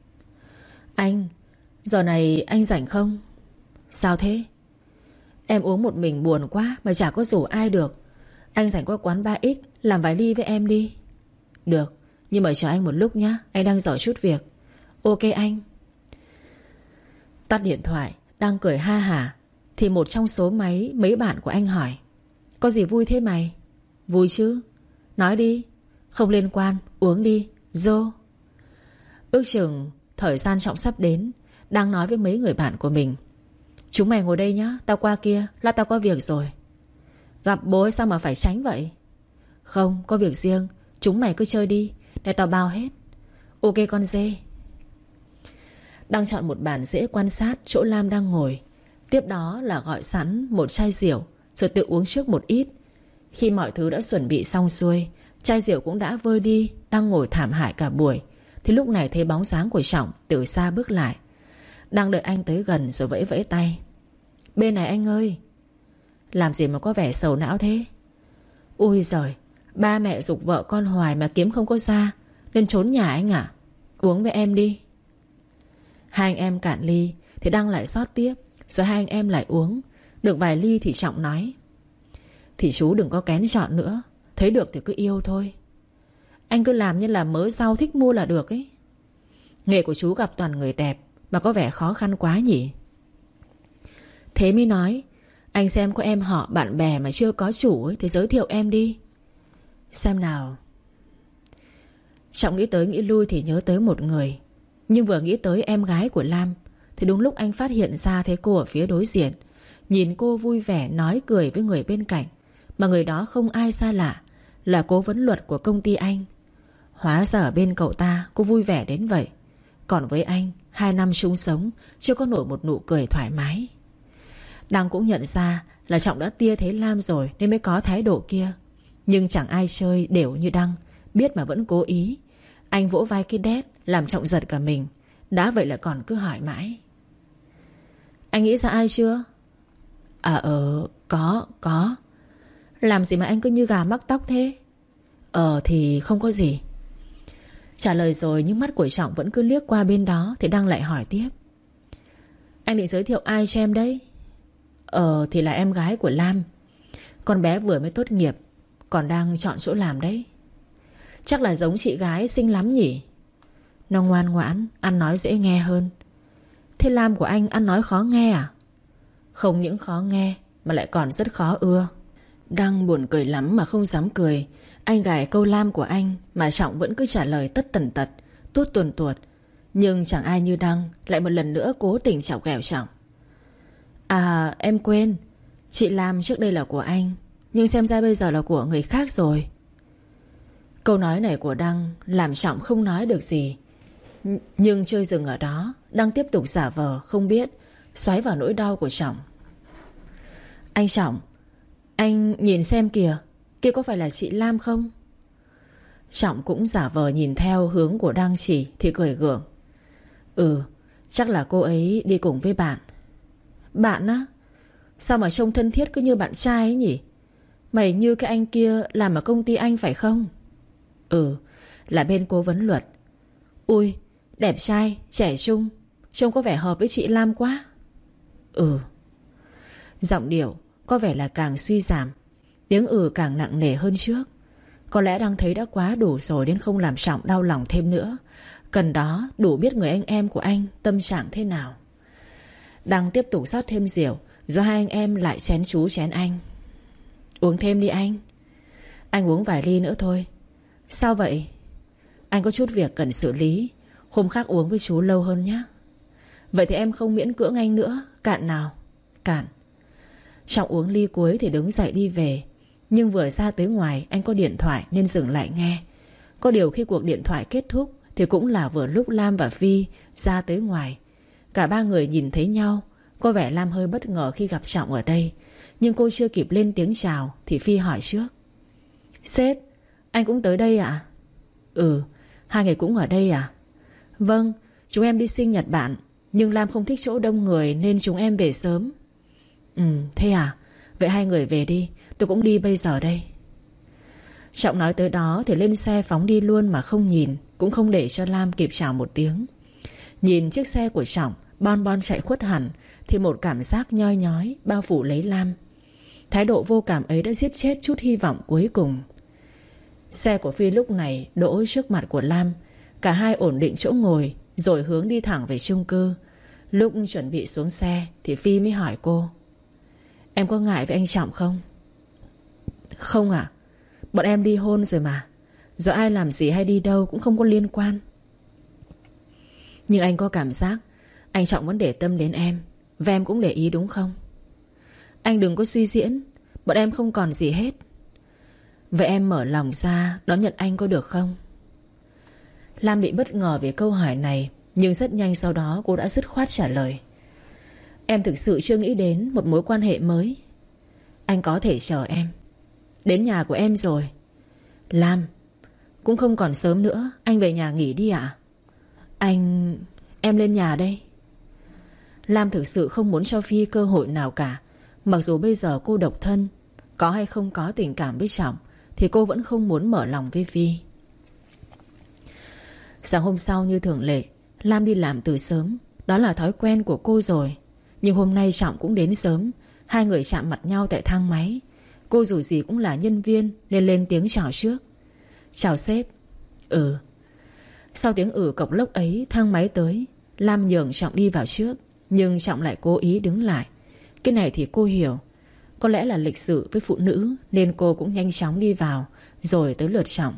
anh, giờ này anh rảnh không? Sao thế? Em uống một mình buồn quá mà chả có rủ ai được. Anh rảnh qua quán 3X làm vài ly với em đi. Được, nhưng mà chờ anh một lúc nhá. Anh đang dở chút việc. Ok anh. Tắt điện thoại, đang cười ha hả thì một trong số mấy bạn của anh hỏi: có gì vui thế mày? Vui chứ. Nói đi. Không liên quan, uống đi. Dô. Ước chừng thời gian Trọng sắp đến, đang nói với mấy người bạn của mình: chúng mày ngồi đây nhá, tao qua kia, lát tao có việc rồi. Gặp bố sao mà phải tránh vậy? Không, có việc riêng. Chúng mày cứ chơi đi, để tao bao hết. Ok con dê. Đang chọn một bàn dễ quan sát chỗ Lam đang ngồi. Tiếp đó là gọi sẵn một chai rượu, rồi tự uống trước một ít. Khi mọi thứ đã chuẩn bị xong xuôi, chai rượu cũng đã vơi đi. Đang ngồi thảm hại cả buổi thì lúc này thấy bóng dáng của Trọng từ xa bước lại. Đang đợi anh tới gần rồi vẫy vẫy tay: bên này anh ơi. Làm gì mà có vẻ sầu não thế? Ui giời, ba mẹ giục vợ con hoài mà kiếm không có ra nên trốn nhà anh à? Uống với em đi. Hai anh em cạn ly thì Đăng lại rót tiếp, rồi hai anh em lại uống. Được vài ly thì Trọng nói: thì chú đừng có kén chọn nữa. Thấy được thì cứ yêu thôi. Anh cứ làm như là mớ rau thích mua là được ấy. Nghề của chú gặp toàn người đẹp mà có vẻ khó khăn quá nhỉ. Thế mới nói, anh xem có em họ bạn bè mà chưa có chủ ấy, thì giới thiệu em đi. Xem nào. Trọng nghĩ tới nghĩ lui thì nhớ tới một người. Nhưng vừa nghĩ tới em gái của Lam thì đúng lúc anh phát hiện ra thấy cô ở phía đối diện. Nhìn cô vui vẻ nói cười với người bên cạnh. Mà người đó không ai xa lạ, là cố vấn luật của công ty anh. Hóa ra ở bên cậu ta cô vui vẻ đến vậy. Còn với anh, 2 năm chung sống chưa có nổi một nụ cười thoải mái. Đăng cũng nhận ra là Trọng đã tia thấy Lam rồi nên mới có thái độ kia. Nhưng chẳng ai chơi đều như Đăng, biết mà vẫn cố ý. Anh vỗ vai cái đét làm Trọng giật cả mình. Đã vậy là còn cứ hỏi mãi. Anh nghĩ ra ai chưa? Có. Làm gì mà anh cứ như gà mắc tóc thế? Thì không có gì. Trả lời rồi nhưng mắt của Trọng vẫn cứ liếc qua bên đó. Thì Đăng lại hỏi tiếp: anh định giới thiệu ai cho em đấy? Thì là em gái của Lam. Con bé vừa mới tốt nghiệp, còn đang chọn chỗ làm đấy. Chắc là giống chị gái xinh lắm nhỉ? Nó ngoan ngoãn, ăn nói dễ nghe hơn. Thế Lam của anh ăn nói khó nghe à? Không những khó nghe mà lại còn rất khó ưa. Đăng buồn cười lắm mà không dám cười. Anh gài câu Lam của anh mà Trọng vẫn cứ trả lời tất tần tật, tuốt tuồn tuột. Nhưng chẳng ai như Đăng lại một lần nữa cố tình chọc ghẹo Trọng. À em quên, chị Lam trước đây là của anh, nhưng xem ra bây giờ là của người khác rồi. Câu nói này của Đăng làm Trọng không nói được gì. Nhưng chơi dừng ở đó. Đăng tiếp tục giả vờ không biết, xoáy vào nỗi đau của Trọng. Anh Trọng, anh nhìn xem kìa, kia có phải là chị Lam không? Trọng cũng giả vờ nhìn theo hướng của Đăng chỉ thì cười gượng. Chắc là cô ấy đi cùng với bạn. Bạn á? Sao mà trông thân thiết cứ như bạn trai ấy nhỉ? Mày như cái anh kia làm ở công ty anh phải không? Là bên cố vấn luật. Ui, đẹp trai, trẻ trung, Trông có vẻ hợp với chị Lam quá. Ừ. Giọng điệu có vẻ là càng suy giảm, tiếng càng nặng nề hơn trước. Có lẽ đang thấy đã quá đủ rồi nên không làm Trọng đau lòng thêm nữa. Cần đó đủ biết người anh em của anh tâm trạng thế nào. Đang tiếp tục rót thêm rượu, do hai anh em lại chén chú chén anh. Uống thêm đi anh. Anh uống vài ly nữa thôi. Sao vậy? Anh có chút việc cần xử lý, hôm khác uống với chú lâu hơn nhé. Vậy thì em không miễn cưỡng anh nữa. Cạn nào. Cạn. Trọng uống ly cuối thì đứng dậy đi về. Nhưng vừa ra tới ngoài anh có điện thoại nên dừng lại nghe. Có điều khi cuộc điện thoại kết thúc thì cũng là vừa lúc Lam và Phi ra tới ngoài. Cả ba người nhìn thấy nhau. Có vẻ Lam hơi bất ngờ khi gặp Trọng ở đây, nhưng cô chưa kịp lên tiếng chào thì Phi hỏi trước. Sếp, anh cũng tới đây à? Ừ, hai người cũng ở đây à? Vâng, chúng em đi sinh nhật bạn, nhưng Lam không thích chỗ đông người nên chúng em về sớm. Thế à? Vậy hai người về đi, tôi cũng đi bây giờ đây. Trọng nói tới đó thì lên xe phóng đi luôn mà không nhìn, cũng không để cho Lam kịp chào một tiếng. Nhìn chiếc xe của Trọng bon bon chạy khuất hẳn thì một cảm giác nhoi nhói bao phủ lấy Lam. Thái độ vô cảm ấy đã giết chết chút hy vọng cuối cùng. Xe của Phi lúc này đỗ trước mặt của Lam. Cả hai ổn định chỗ ngồi rồi hướng đi thẳng về chung cư. Lúc chuẩn bị xuống xe thì Phi mới hỏi cô. Em có ngại với anh Trọng không? Không ạ. Bọn em ly hôn rồi mà. Giờ ai làm gì hay đi đâu cũng không có liên quan. Nhưng anh có cảm giác anh Trọng vẫn để tâm đến em, và em cũng để ý đúng không? Anh đừng có suy diễn. Bọn em không còn gì hết. Vậy em mở lòng ra đón nhận anh có được không? Lam bị bất ngờ về câu hỏi này, nhưng rất nhanh sau đó cô đã dứt khoát trả lời. Em thực sự chưa nghĩ đến một mối quan hệ mới. Anh có thể chờ em. Đến nhà của em rồi. Lam, cũng không còn sớm nữa, anh về nhà nghỉ đi ạ. Em lên nhà đây. Lam thực sự không muốn cho Phi cơ hội nào cả. Mặc dù bây giờ cô độc thân, có hay không có tình cảm với Trọng, thì cô vẫn không muốn mở lòng với Phi. Sáng hôm sau như thường lệ, Lam đi làm từ sớm. Đó là thói quen của cô rồi. Nhưng hôm nay Trọng cũng đến sớm. Hai người chạm mặt nhau tại thang máy. Cô dù gì cũng là nhân viên nên lên tiếng chào trước. Chào sếp. Ừ. Sau tiếng cộc lốc ấy, thang máy tới. Lam nhường Trọng đi vào trước, nhưng Trọng lại cố ý đứng lại. Cái này thì cô hiểu. Có lẽ là lịch sự với phụ nữ nên cô cũng nhanh chóng đi vào. Rồi tới lượt Trọng.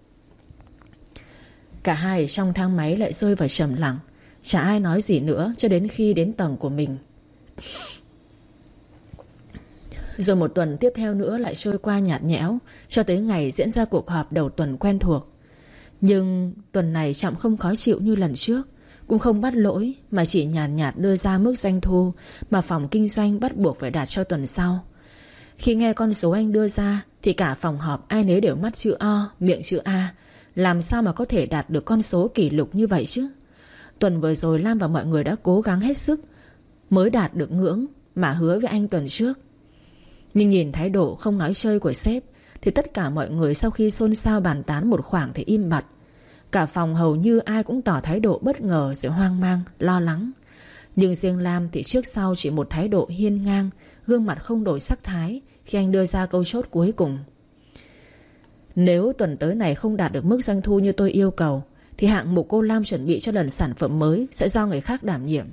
Cả hai trong thang máy lại rơi vào trầm lặng. Chả ai nói gì nữa cho đến khi đến tầng của mình. Rồi một tuần tiếp theo nữa lại trôi qua nhạt nhẽo, cho tới ngày diễn ra cuộc họp đầu tuần quen thuộc. Nhưng tuần này Trọng không khó chịu như lần trước, cũng không bắt lỗi, mà chỉ nhàn nhạt đưa ra mức doanh thu mà phòng kinh doanh bắt buộc phải đạt cho tuần sau. Khi nghe con số anh đưa ra thì cả phòng họp ai nấy đều mắt chữ O, miệng chữ A. Làm sao mà có thể đạt được con số kỷ lục như vậy chứ? Tuần vừa rồi Lam và mọi người đã cố gắng hết sức mới đạt được ngưỡng mà hứa với anh tuần trước. Nhưng nhìn thái độ không nói chơi của sếp thì tất cả mọi người sau khi xôn xao bàn tán một khoảng thì im bặt. Cả phòng hầu như ai cũng tỏ thái độ bất ngờ rồi hoang mang, lo lắng. Nhưng riêng Lam thì trước sau chỉ một thái độ hiên ngang, gương mặt không đổi sắc thái khi anh đưa ra câu chốt cuối cùng. Nếu tuần tới này không đạt được mức doanh thu như tôi yêu cầu thì hạng mục cô Lam chuẩn bị cho lần sản phẩm mới sẽ do người khác đảm nhiệm.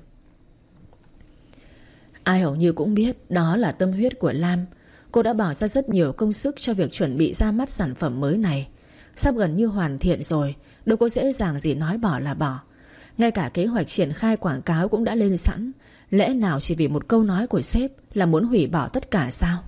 Ai hầu như cũng biết đó là tâm huyết của Lam. Cô đã bỏ ra rất nhiều công sức cho việc chuẩn bị ra mắt sản phẩm mới này. Sắp gần như hoàn thiện rồi, đâu có dễ dàng gì nói bỏ là bỏ. Ngay cả kế hoạch triển khai quảng cáo cũng đã lên sẵn. Lẽ nào chỉ vì một câu nói của sếp là muốn hủy bỏ tất cả sao?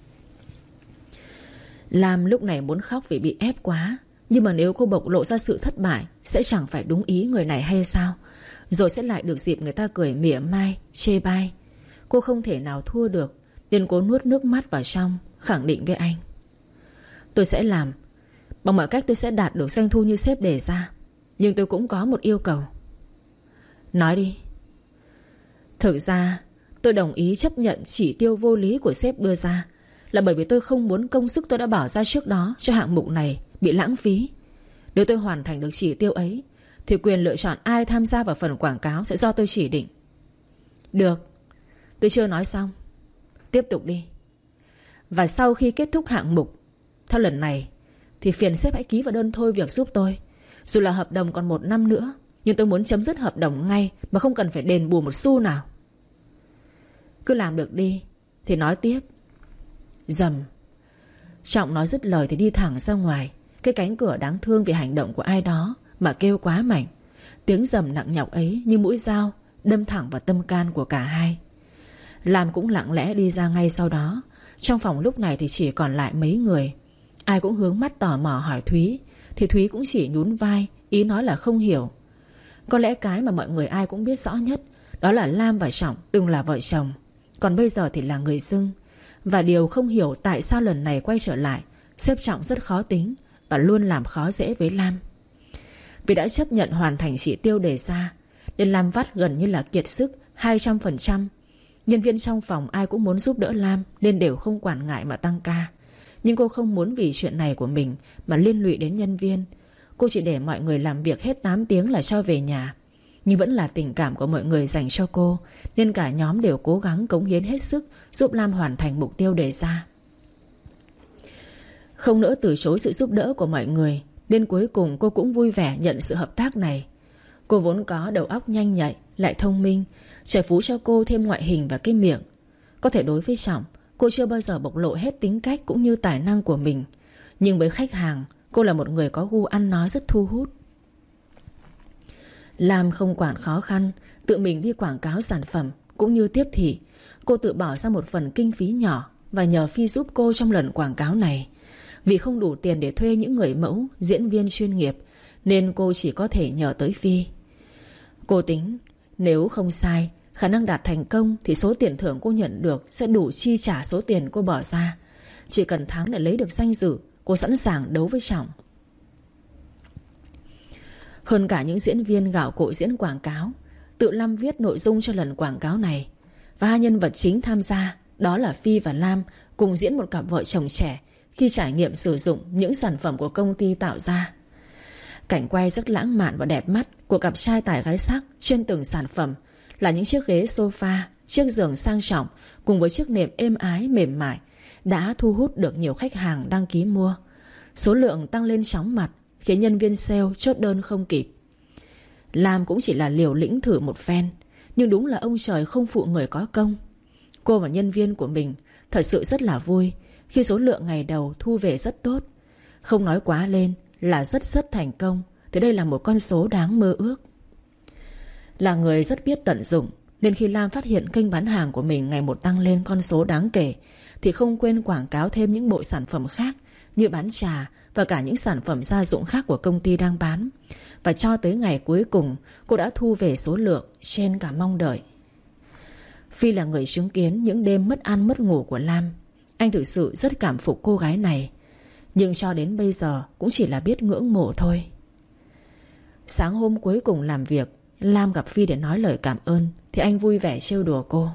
Lam lúc này muốn khóc vì bị ép quá. Nhưng mà nếu cô bộc lộ ra sự thất bại sẽ chẳng phải đúng ý người này hay sao? Rồi sẽ lại được dịp người ta cười mỉa mai, chê bai. Cô không thể nào thua được nên cô nuốt nước mắt vào trong, khẳng định với anh. Tôi sẽ làm. Bằng mọi cách tôi sẽ đạt được doanh thu như sếp đề ra. Nhưng tôi cũng có một yêu cầu. Nói đi. Thực ra tôi đồng ý chấp nhận chỉ tiêu vô lý của sếp đưa ra là bởi vì tôi không muốn công sức tôi đã bỏ ra trước đó cho hạng mục này bị lãng phí. Nếu tôi hoàn thành được chỉ tiêu ấy thì quyền lựa chọn ai tham gia vào phần quảng cáo sẽ do tôi chỉ định. Được, tôi chưa nói xong. Tiếp tục đi. Và sau khi kết thúc hạng mục theo lần này thì phiền sếp hãy ký vào đơn thôi việc giúp tôi. Dù là hợp đồng còn 1 năm nữa, nhưng tôi muốn chấm dứt hợp đồng ngay, mà không cần phải đền bù một xu nào. Cứ làm được đi thì nói tiếp. Rầm. Trọng nói dứt lời thì đi thẳng ra ngoài. Cái cánh cửa đáng thương vì hành động của ai đó mà kêu quá mạnh. Tiếng rầm nặng nhọc ấy như mũi dao đâm thẳng vào tâm can của cả hai. Lam cũng lặng lẽ đi ra ngay sau đó. Trong phòng lúc này thì chỉ còn lại mấy người. Ai cũng hướng mắt tò mò hỏi Thúy, thì Thúy cũng chỉ nhún vai, ý nói là không hiểu. Có lẽ cái mà mọi người ai cũng biết rõ nhất, đó là Lam và Trọng từng là vợ chồng, còn bây giờ thì là người dưng. Và điều không hiểu tại sao lần này quay trở lại, sếp Trọng rất khó tính và luôn làm khó dễ với Lam. Vì đã chấp nhận hoàn thành chỉ tiêu đề ra, nên Lam vắt gần như là kiệt sức 200%. Nhân viên trong phòng ai cũng muốn giúp đỡ Lam, nên đều không quản ngại mà tăng ca. Nhưng cô không muốn vì chuyện này của mình mà liên lụy đến nhân viên. Cô chỉ để mọi người làm việc hết 8 tiếng là cho về nhà. Nhưng vẫn là tình cảm của mọi người dành cho cô, nên cả nhóm đều cố gắng cống hiến hết sức giúp Lam hoàn thành mục tiêu đề ra. Không nỡ từ chối sự giúp đỡ của mọi người, nên cuối cùng cô cũng vui vẻ nhận sự hợp tác này. Cô vốn có đầu óc nhanh nhạy, lại thông minh, trời phú cho cô thêm ngoại hình và cái miệng. Có thể đối với Trọng, cô chưa bao giờ bộc lộ hết tính cách cũng như tài năng của mình. Nhưng với khách hàng, cô là một người có gu ăn nói rất thu hút. Lam không quản khó khăn, tự mình đi quảng cáo sản phẩm cũng như tiếp thị. Cô tự bỏ ra một phần kinh phí nhỏ và nhờ Phi giúp cô trong lần quảng cáo này. Vì không đủ tiền để thuê những người mẫu, diễn viên chuyên nghiệp, nên cô chỉ có thể nhờ tới Phi. Cô tính nếu không sai, khả năng đạt thành công thì số tiền thưởng cô nhận được sẽ đủ chi trả số tiền cô bỏ ra. Chỉ cần thắng để lấy được danh dự, cô sẵn sàng đấu với Trọng. Hơn cả những diễn viên gạo cội diễn quảng cáo, tự Lam viết nội dung cho lần quảng cáo này. Và hai nhân vật chính tham gia, đó là Phi và Lam, cùng diễn một cặp vợ chồng trẻ khi trải nghiệm sử dụng những sản phẩm của công ty tạo ra. Cảnh quay rất lãng mạn và đẹp mắt của cặp trai tài gái sắc trên từng sản phẩm là những chiếc ghế sofa, chiếc giường sang trọng cùng với chiếc nệm êm ái mềm mại đã thu hút được nhiều khách hàng đăng ký mua. Số lượng tăng lên chóng mặt khiến nhân viên sale chốt đơn không kịp. Lam cũng chỉ là liều lĩnh thử một phen, nhưng đúng là ông trời không phụ người có công. Cô và nhân viên của mình thật sự rất là vui khi số lượng ngày đầu thu về rất tốt. Không nói quá lên là rất thành công, thì đây là một con số đáng mơ ước. Là người rất biết tận dụng, nên khi Lam phát hiện kênh bán hàng của mình ngày một tăng lên con số đáng kể, thì không quên quảng cáo thêm những bộ sản phẩm khác như bán trà và cả những sản phẩm gia dụng khác của công ty đang bán. Và cho tới ngày cuối cùng, cô đã thu về số lượng trên cả mong đợi. Phi là người chứng kiến những đêm mất ăn mất ngủ của Lam. Anh thực sự rất cảm phục cô gái này, nhưng cho đến bây giờ cũng chỉ là biết ngưỡng mộ thôi. Sáng hôm cuối cùng làm việc, Lam gặp Phi để nói lời cảm ơn, thì anh vui vẻ trêu đùa cô.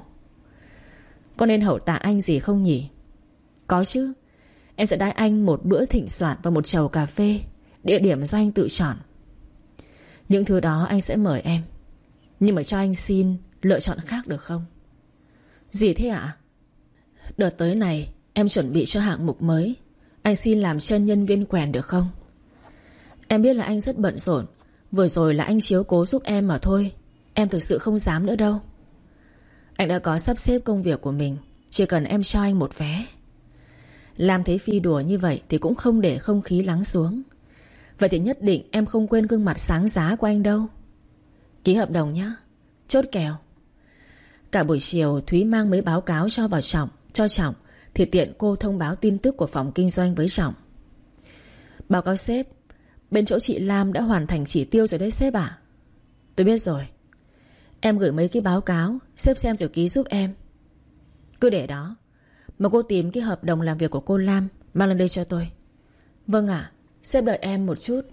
Có nên hậu tạ anh gì không nhỉ? Có chứ. Em sẽ đãi anh một bữa thịnh soạn và một chầu cà phê, địa điểm do anh tự chọn. Những thứ đó anh sẽ mời em, nhưng mà cho anh xin lựa chọn khác được không? Gì thế ạ? Đợt tới này em chuẩn bị cho hạng mục mới, anh xin làm chân nhân viên quèn được không? Em biết là anh rất bận rộn, vừa rồi là anh chiếu cố giúp em mà thôi. Em thực sự không dám nữa đâu. Anh đã có sắp xếp công việc của mình, chỉ cần em cho anh một vé. Lam thấy Phi đùa như vậy thì cũng không để không khí lắng xuống. Vậy thì nhất định em không quên gương mặt sáng giá của anh đâu. Ký hợp đồng nhé. Chốt kèo. Cả buổi chiều Thúy mang mấy báo cáo cho Trọng, thì tiện cô thông báo tin tức của phòng kinh doanh với Trọng. Báo cáo sếp, bên chỗ chị Lam đã hoàn thành chỉ tiêu rồi đấy sếp ạ. Tôi biết rồi. Em gửi mấy cái báo cáo, sếp xem rồi ký giúp em. Cứ để đó, mà cô tìm cái hợp đồng làm việc của cô Lam mang lên đây cho tôi. Vâng ạ, sếp đợi em một chút.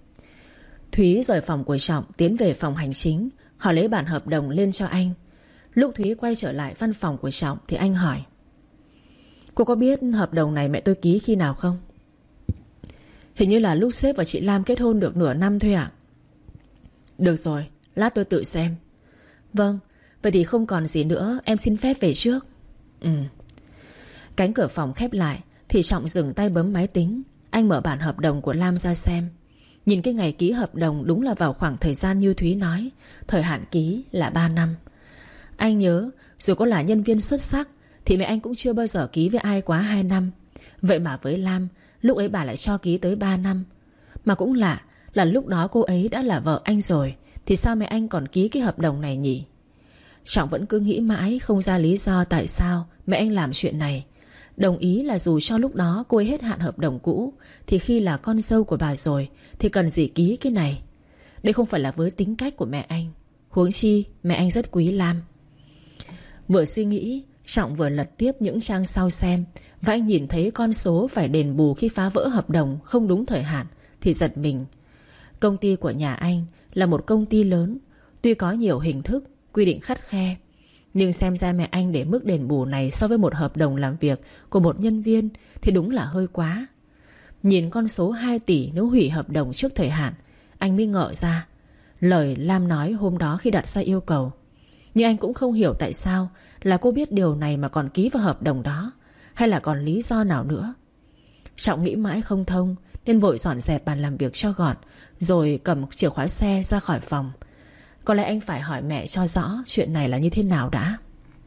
Thúy rời phòng của Trọng tiến về phòng hành chính, họ lấy bản hợp đồng lên cho anh. Lúc Thúy quay trở lại văn phòng của Trọng thì anh hỏi: Cô có biết hợp đồng này mẹ tôi ký khi nào không? Hình như là lúc sếp và chị Lam kết hôn được nửa năm thôi ạ. Được rồi, lát tôi tự xem. Vâng, vậy thì không còn gì nữa, em xin phép về trước. Ừ. Cánh cửa phòng khép lại thì Trọng dừng tay bấm máy tính. Anh mở bản hợp đồng của Lam ra xem. Nhìn cái ngày ký hợp đồng đúng là vào khoảng thời gian như Thúy nói. Thời hạn ký là 3 năm. Anh nhớ dù có là nhân viên xuất sắc thì mẹ anh cũng chưa bao giờ ký với ai quá 2 năm. Vậy mà với Lam, lúc ấy bà lại cho ký tới 3 năm. Mà cũng lạ là lúc đó cô ấy đã là vợ anh rồi, thì sao mẹ anh còn ký cái hợp đồng này nhỉ? Trọng vẫn cứ nghĩ mãi không ra lý do tại sao mẹ anh làm chuyện này. Đồng ý là dù cho lúc đó cô ấy hết hạn hợp đồng cũ, thì khi là con dâu của bà rồi thì cần gì ký cái này. Đây không phải là với tính cách của mẹ anh. Huống chi mẹ anh rất quý Lam. Vừa suy nghĩ, Trọng vừa lật tiếp những trang sau xem. Và anh nhìn thấy con số phải đền bù khi phá vỡ hợp đồng không đúng thời hạn thì giật mình. Công ty của nhà anh là một công ty lớn, tuy có nhiều hình thức, quy định khắt khe, nhưng xem ra mẹ anh để mức đền bù này so với một hợp đồng làm việc của một nhân viên thì đúng là hơi quá. Nhìn con số 2 tỷ nếu hủy hợp đồng trước thời hạn, anh mới ngỡ ra lời Lam nói hôm đó khi đặt ra yêu cầu. Nhưng anh cũng không hiểu tại sao là cô biết điều này mà còn ký vào hợp đồng đó, hay là còn lý do nào nữa. Trọng nghĩ mãi không thông nên vội dọn dẹp bàn làm việc cho gọn, rồi cầm chìa khóa xe ra khỏi phòng. Có lẽ anh phải hỏi mẹ cho rõ chuyện này là như thế nào đã.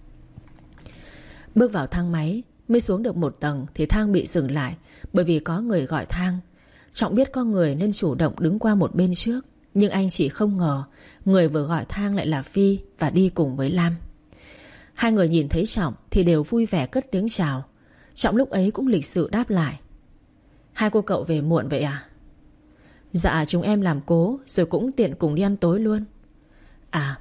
Bước vào thang máy, mới xuống được một tầng thì thang bị dừng lại bởi vì có người gọi thang. Trọng biết có người nên chủ động đứng qua một bên trước, nhưng anh chỉ không ngờ người vừa gọi thang lại là Phi và đi cùng với Lam. Hai người nhìn thấy Trọng thì đều vui vẻ cất tiếng chào. Trọng lúc ấy cũng lịch sự đáp lại. Hai cô cậu về muộn vậy à? Dạ chúng em làm cố, rồi cũng tiện cùng đi ăn tối luôn. À.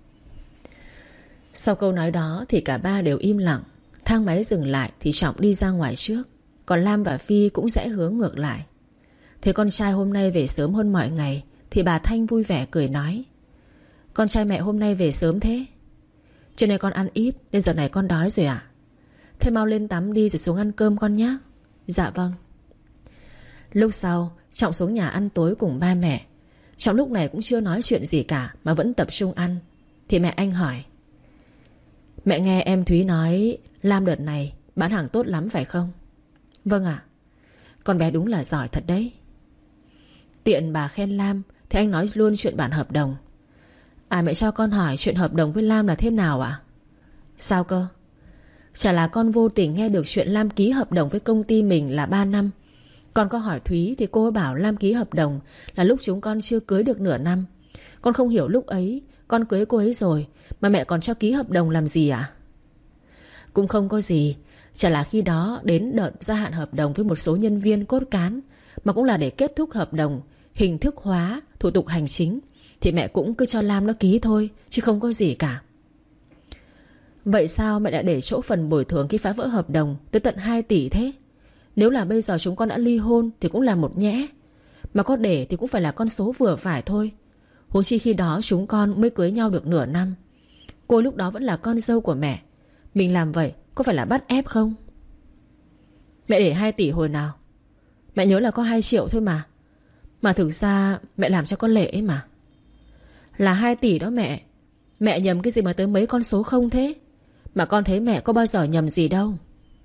Sau câu nói đó thì cả ba đều im lặng. Thang máy dừng lại thì Trọng đi ra ngoài trước, còn Lam và Phi cũng rẽ hướng ngược lại. Thế con trai hôm nay về sớm hơn mọi ngày thì bà Thanh vui vẻ cười nói. Con trai mẹ hôm nay về sớm thế? Trưa nay con ăn ít nên giờ này con đói rồi ạ. Thế mau lên tắm đi rồi xuống ăn cơm con nhé. Dạ vâng. Lúc sau Trọng xuống nhà ăn tối cùng ba mẹ. Trọng lúc này cũng chưa nói chuyện gì cả mà vẫn tập trung ăn. Thì mẹ anh hỏi. Mẹ nghe em Thúy nói Lam đợt này bán hàng tốt lắm phải không? Vâng ạ. Con bé đúng là giỏi thật đấy. Tiện bà khen Lam thì anh nói luôn chuyện bản hợp đồng. À mẹ cho con hỏi chuyện hợp đồng với Lam là thế nào ạ? Sao cơ? Chả là con vô tình nghe được chuyện Lam ký hợp đồng với công ty mình là 3 năm. Con có hỏi Thúy thì cô ấy bảo Lam ký hợp đồng là lúc chúng con chưa cưới được nửa năm. Con không hiểu lúc ấy con cưới cô ấy rồi mà mẹ còn cho ký hợp đồng làm gì ạ? Cũng không có gì. Chả là khi đó đến đợt gia hạn hợp đồng với một số nhân viên cốt cán, mà cũng là để kết thúc hợp đồng, hình thức hóa, thủ tục hành chính, thì mẹ cũng cứ cho Lam nó ký thôi, chứ không có gì cả. Vậy sao mẹ đã để chỗ phần bồi thường khi phá vỡ hợp đồng tới tận 2 tỷ thế? Nếu là bây giờ chúng con đã ly hôn thì cũng là một nhẽ. Mà có để thì cũng phải là con số vừa phải thôi. Huống chi khi đó chúng con mới cưới nhau được nửa năm. Cô lúc đó vẫn là con dâu của mẹ. Mình làm vậy có phải là bắt ép không? Mẹ để 2 tỷ hồi nào? Mẹ nhớ là có 2 triệu thôi mà. Mà thực ra mẹ làm cho con Lệ ấy mà. Là 2 tỷ đó mẹ. Mẹ nhầm cái gì mà tới mấy con số không thế? Mà con thấy mẹ có bao giờ nhầm gì đâu.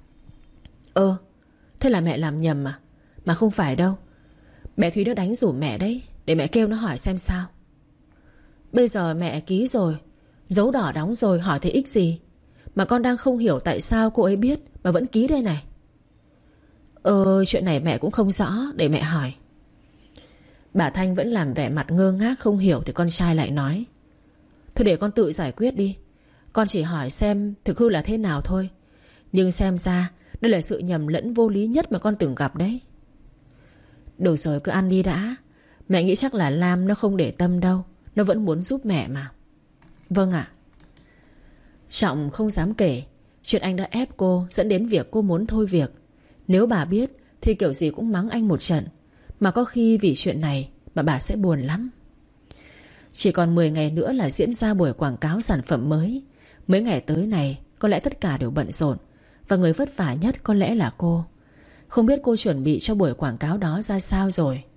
Thế là mẹ làm nhầm à? Mà không phải đâu. Bé Thúy nó đánh rủ mẹ đấy. Để mẹ kêu nó hỏi xem sao. Bây giờ mẹ ký rồi, dấu đỏ đóng rồi, hỏi thế ích gì? Mà con đang không hiểu tại sao cô ấy biết mà vẫn ký đây này. Chuyện này mẹ cũng không rõ. Để mẹ hỏi. Bà Thanh vẫn làm vẻ mặt ngơ ngác không hiểu thì con trai lại nói. Thôi để con tự giải quyết đi. Con chỉ hỏi xem thực hư là thế nào thôi. Nhưng xem ra đây là sự nhầm lẫn vô lý nhất mà con từng gặp đấy. Được rồi cứ ăn đi đã. Mẹ nghĩ chắc là Lam nó không để tâm đâu. Nó vẫn muốn giúp mẹ mà. Vâng ạ. Trọng không dám kể chuyện anh đã ép cô, dẫn đến việc cô muốn thôi việc. Nếu bà biết thì kiểu gì cũng mắng anh một trận. Mà có khi vì chuyện này mà bà sẽ buồn lắm. Chỉ còn 10 ngày nữa là diễn ra buổi quảng cáo sản phẩm mới. Mấy ngày tới này có lẽ tất cả đều bận rộn. Và người vất vả nhất có lẽ là cô. Không biết cô chuẩn bị cho buổi quảng cáo đó ra sao rồi.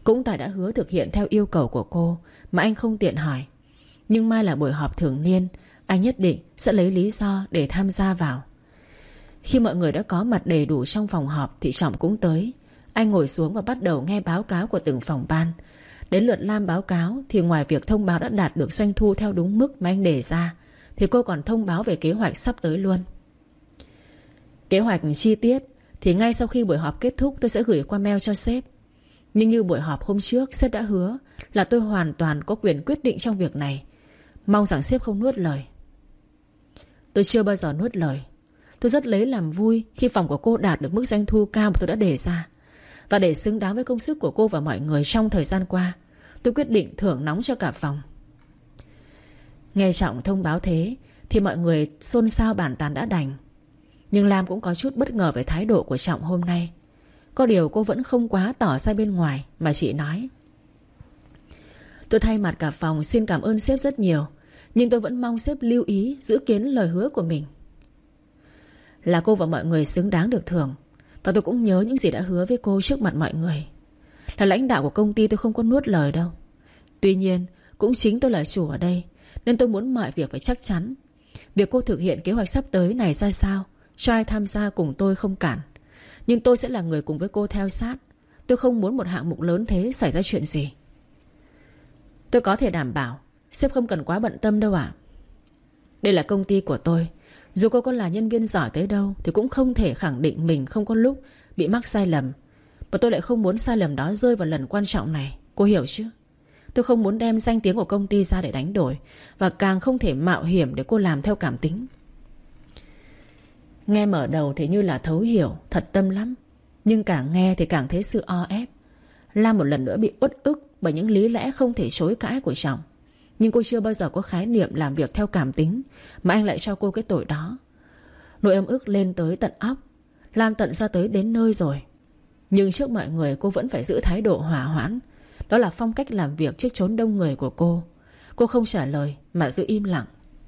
Cũng tại đã hứa thực hiện theo yêu cầu của cô mà anh không tiện hỏi. Nhưng mai là buổi họp thường niên, anh nhất định sẽ lấy lý do để tham gia vào. Khi mọi người đã có mặt đầy đủ trong phòng họp thì Trọng cũng tới. Anh ngồi xuống và bắt đầu nghe báo cáo của từng phòng ban. Đến lượt Lam báo cáo thì ngoài việc thông báo đã đạt được doanh thu theo đúng mức mà anh đề ra, thì cô còn thông báo về kế hoạch sắp tới luôn. Kế hoạch chi tiết thì ngay sau khi buổi họp kết thúc tôi sẽ gửi qua mail cho sếp. Nhưng như buổi họp hôm trước, sếp đã hứa là tôi hoàn toàn có quyền quyết định trong việc này. Mong rằng sếp không nuốt lời. Tôi chưa bao giờ nuốt lời. Tôi rất lấy làm vui khi phòng của cô đạt được mức doanh thu cao mà tôi đã đề ra. Và để xứng đáng với công sức của cô và mọi người trong thời gian qua, tôi quyết định thưởng nóng cho cả phòng. Nghe Trọng thông báo thế thì mọi người xôn xao bàn tán đã đành. Nhưng Lam cũng có chút bất ngờ về thái độ của Trọng hôm nay. Có điều cô vẫn không quá tỏ ra bên ngoài mà chị nói: tôi thay mặt cả phòng xin cảm ơn sếp rất nhiều, nhưng tôi vẫn mong sếp lưu ý giữ kín lời hứa của mình. Là cô và mọi người xứng đáng được thưởng. Và tôi cũng nhớ những gì đã hứa với cô trước mặt mọi người. Là lãnh đạo của công ty tôi không có nuốt lời đâu. Tuy nhiên cũng chính tôi là chủ ở đây, nên tôi muốn mọi việc phải chắc chắn. Việc cô thực hiện kế hoạch sắp tới này ra sao, cho ai tham gia cùng tôi không cản. Nhưng tôi sẽ là người cùng với cô theo sát. Tôi không muốn một hạng mục lớn thế xảy ra chuyện gì. Tôi có thể đảm bảo sếp không cần quá bận tâm đâu ạ. Đây là công ty của tôi. Dù cô có là nhân viên giỏi tới đâu thì cũng không thể khẳng định mình không có lúc bị mắc sai lầm. Và tôi lại không muốn sai lầm đó rơi vào lần quan trọng này. Cô hiểu chứ? Tôi không muốn đem danh tiếng của công ty ra để đánh đổi. Và càng không thể mạo hiểm để cô làm theo cảm tính. Nghe mở đầu thì như là thấu hiểu, thật tâm lắm. Nhưng càng nghe thì càng thấy sự o ép. Lam một lần nữa bị uất ức bởi những lý lẽ không thể chối cãi của Trọng. Nhưng cô chưa bao giờ có khái niệm làm việc theo cảm tính, mà anh lại cho cô cái tội đó. Nỗi ấm ức lên tới tận óc, lan tận ra tới đến nơi rồi. Nhưng trước mọi người cô vẫn phải giữ thái độ hòa hoãn. Đó là phong cách làm việc trước chốn đông người của cô. Cô không trả lời mà giữ im lặng.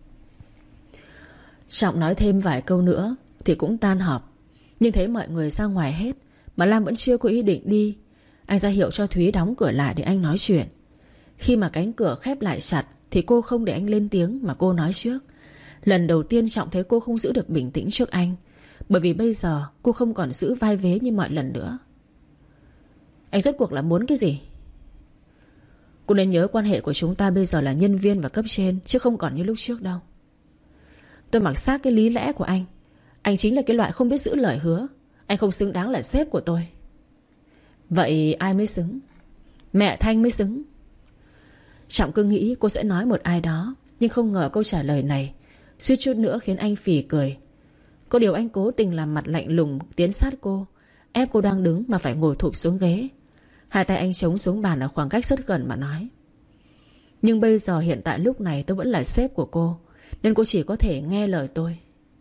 Trọng nói thêm vài câu nữa thì cũng tan họp. Nhưng thấy mọi người ra ngoài hết mà Lam vẫn chưa có ý định đi. Anh ra hiệu cho Thúy đóng cửa lại để anh nói chuyện. Khi mà cánh cửa khép lại chặt thì cô không để anh lên tiếng mà cô nói trước. Lần đầu tiên Trọng thấy cô không giữ được bình tĩnh trước anh. Bởi vì bây giờ cô không còn giữ vai vế như mọi lần nữa. Anh rốt cuộc là muốn cái gì? Cô nên nhớ quan hệ của chúng ta bây giờ là nhân viên và cấp trên, chứ không còn như lúc trước đâu. Tôi mặc xác cái lý lẽ của anh. Anh chính là cái loại không biết giữ lời hứa. Anh không xứng đáng là sếp của tôi. Vậy ai mới xứng? Mẹ Thanh mới xứng. Trọng cứ nghĩ cô sẽ nói một ai đó, nhưng không ngờ câu trả lời này suýt chút nữa khiến anh phì cười. Có điều anh cố tình làm mặt lạnh lùng tiến sát cô, ép cô đang đứng mà phải ngồi thụp xuống ghế. Hai tay anh chống xuống bàn ở khoảng cách rất gần mà nói: nhưng bây giờ hiện tại lúc này tôi vẫn là sếp của cô, nên cô chỉ có thể nghe lời tôi.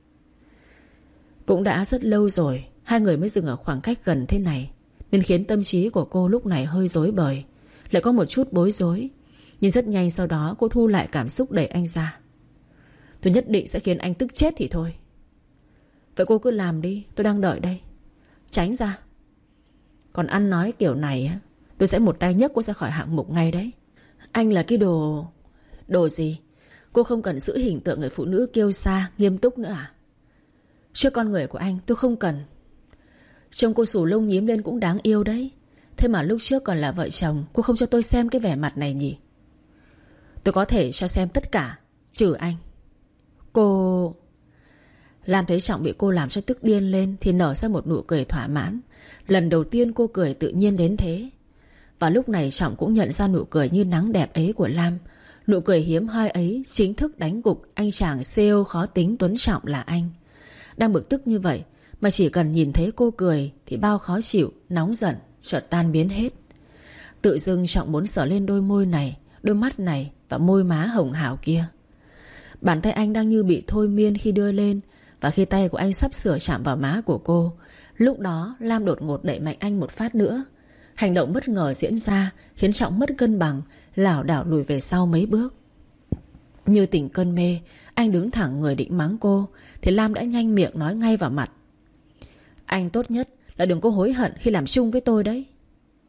Cũng đã rất lâu rồi hai người mới dừng ở khoảng cách gần thế này, nên khiến tâm trí của cô lúc này hơi rối bời, lại có một chút bối rối. Nhưng rất nhanh sau đó cô thu lại cảm xúc đẩy anh ra. Tôi nhất định sẽ khiến anh tức chết thì thôi. Vậy cô cứ làm đi, tôi đang đợi đây. Tránh ra. Còn ăn nói kiểu này á, tôi sẽ một tay nhấc cô ra khỏi hạng mục ngay đấy. Anh là cái đồ... Đồ gì? Cô không cần giữ hình tượng người phụ nữ kiêu sa, nghiêm túc nữa à? Trước con người của anh tôi không cần. Trông cô xù lông nhím lên cũng đáng yêu đấy. Thế mà lúc trước còn là vợ chồng, cô không cho tôi xem cái vẻ mặt này nhỉ? Tôi có thể cho xem tất cả, trừ anh. Cô... Lam thấy Trọng bị cô làm cho tức điên lên thì nở ra một nụ cười thỏa mãn. Lần đầu tiên cô cười tự nhiên đến thế. Và lúc này Trọng cũng nhận ra nụ cười như nắng đẹp ấy của Lam. Nụ cười hiếm hoi ấy chính thức đánh gục anh chàng CEO khó tính Tuấn Trọng là anh. Đang bực tức như vậy mà chỉ cần nhìn thấy cô cười thì bao khó chịu, nóng giận chợt tan biến hết. Tự dưng Trọng muốn sờ lên đôi môi này, đôi mắt này và môi má hồng hào kia. Bàn tay anh đang như bị thôi miên khi đưa lên. Và khi tay của anh sắp sửa chạm vào má của cô, lúc đó Lam đột ngột đẩy mạnh anh một phát nữa. Hành động bất ngờ diễn ra khiến Trọng mất cân bằng, lảo đảo lùi về sau mấy bước. Như tỉnh cơn mê, anh đứng thẳng người định mắng cô thì Lam đã nhanh miệng nói ngay vào mặt: anh tốt nhất là đừng có hối hận khi làm chung với tôi đấy.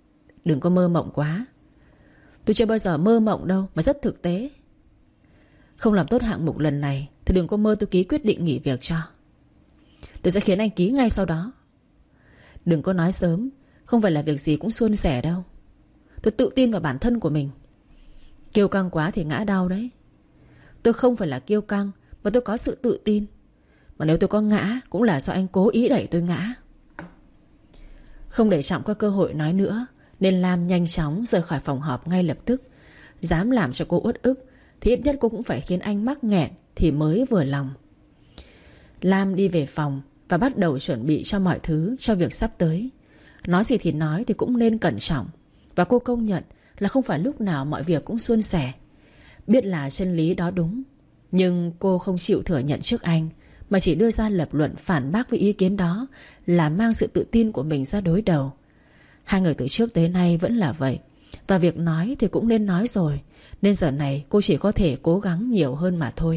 Đừng có mơ mộng quá. Tôi chưa bao giờ mơ mộng đâu, mà rất thực tế. Không làm tốt hạng mục lần này thì đừng có mơ tôi ký quyết định nghỉ việc cho. Tôi sẽ khiến anh ký ngay sau đó. Đừng có nói sớm. Không phải là việc gì cũng suôn sẻ đâu. Tôi tự tin vào bản thân của mình. Kiêu căng quá thì ngã đau đấy. Tôi không phải là kiêu căng, mà tôi có sự tự tin. Mà nếu tôi có ngã cũng là do anh cố ý đẩy tôi ngã. Không để Trọng có cơ hội nói nữa, nên Lam nhanh chóng rời khỏi phòng họp ngay lập tức. Dám làm cho cô uất ức thì ít nhất cô cũng phải khiến anh mắc nghẹn thì mới vừa lòng. Lam đi về phòng và bắt đầu chuẩn bị cho mọi thứ cho việc sắp tới. Nói gì thì nói thì cũng nên cẩn trọng. Và cô công nhận là không phải lúc nào mọi việc cũng suôn sẻ. Biết là chân lý đó đúng, nhưng cô không chịu thừa nhận trước anh, mà chỉ đưa ra lập luận phản bác với ý kiến đó, là mang sự tự tin của mình ra đối đầu. Hai người từ trước tới nay vẫn là vậy. Và việc nói thì cũng nên nói rồi, nên giờ này cô chỉ có thể cố gắng nhiều hơn mà thôi.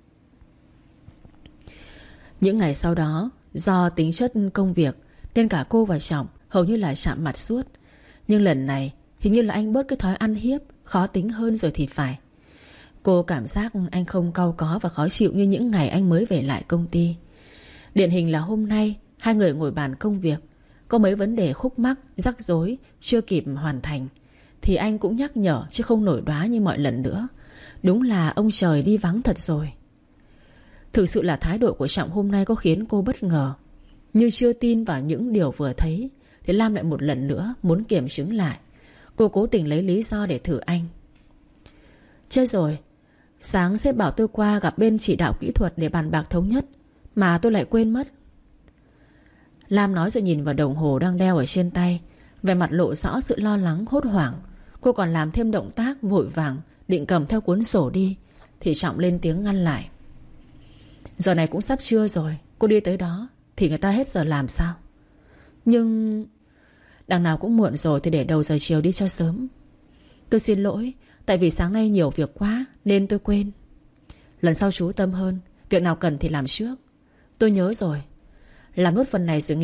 Những ngày sau đó, do tính chất công việc nên cả cô và Trọng hầu như là chạm mặt suốt. Nhưng lần này hình như là anh bớt cái thói ăn hiếp, khó tính hơn rồi thì phải. Cô cảm giác anh không cau có và khó chịu như những ngày anh mới về lại công ty. Điển hình là hôm nay hai người ngồi bàn công việc, có mấy vấn đề khúc mắc, rắc rối chưa kịp hoàn thành thì anh cũng nhắc nhở, chứ không nổi đoá như mọi lần nữa. Đúng là ông trời đi vắng thật rồi. Thực sự là thái độ của Trọng hôm nay có khiến cô bất ngờ. Như chưa tin vào những điều vừa thấy thì Lam lại một lần nữa muốn kiểm chứng lại. Cô cố tình lấy lý do để thử anh. Chết rồi, sáng sếp bảo tôi qua gặp bên chỉ đạo kỹ thuật để bàn bạc thống nhất, mà tôi lại quên mất. Lam nói rồi nhìn vào đồng hồ đang đeo ở trên tay, vẻ mặt lộ rõ sự lo lắng hốt hoảng. Cô còn làm thêm động tác vội vàng định cầm theo cuốn sổ đi thì Trọng lên tiếng ngăn lại. Giờ này cũng sắp trưa rồi, cô đi tới đó thì người ta hết giờ làm sao? Nhưng đằng nào cũng muộn rồi thì để đầu giờ chiều đi cho sớm. Tôi xin lỗi, tại vì sáng nay nhiều việc quá nên tôi quên. Lần sau chú tâm hơn, việc nào cần thì làm trước. Tôi nhớ rồi. Làm nốt phần này rồi nghỉ.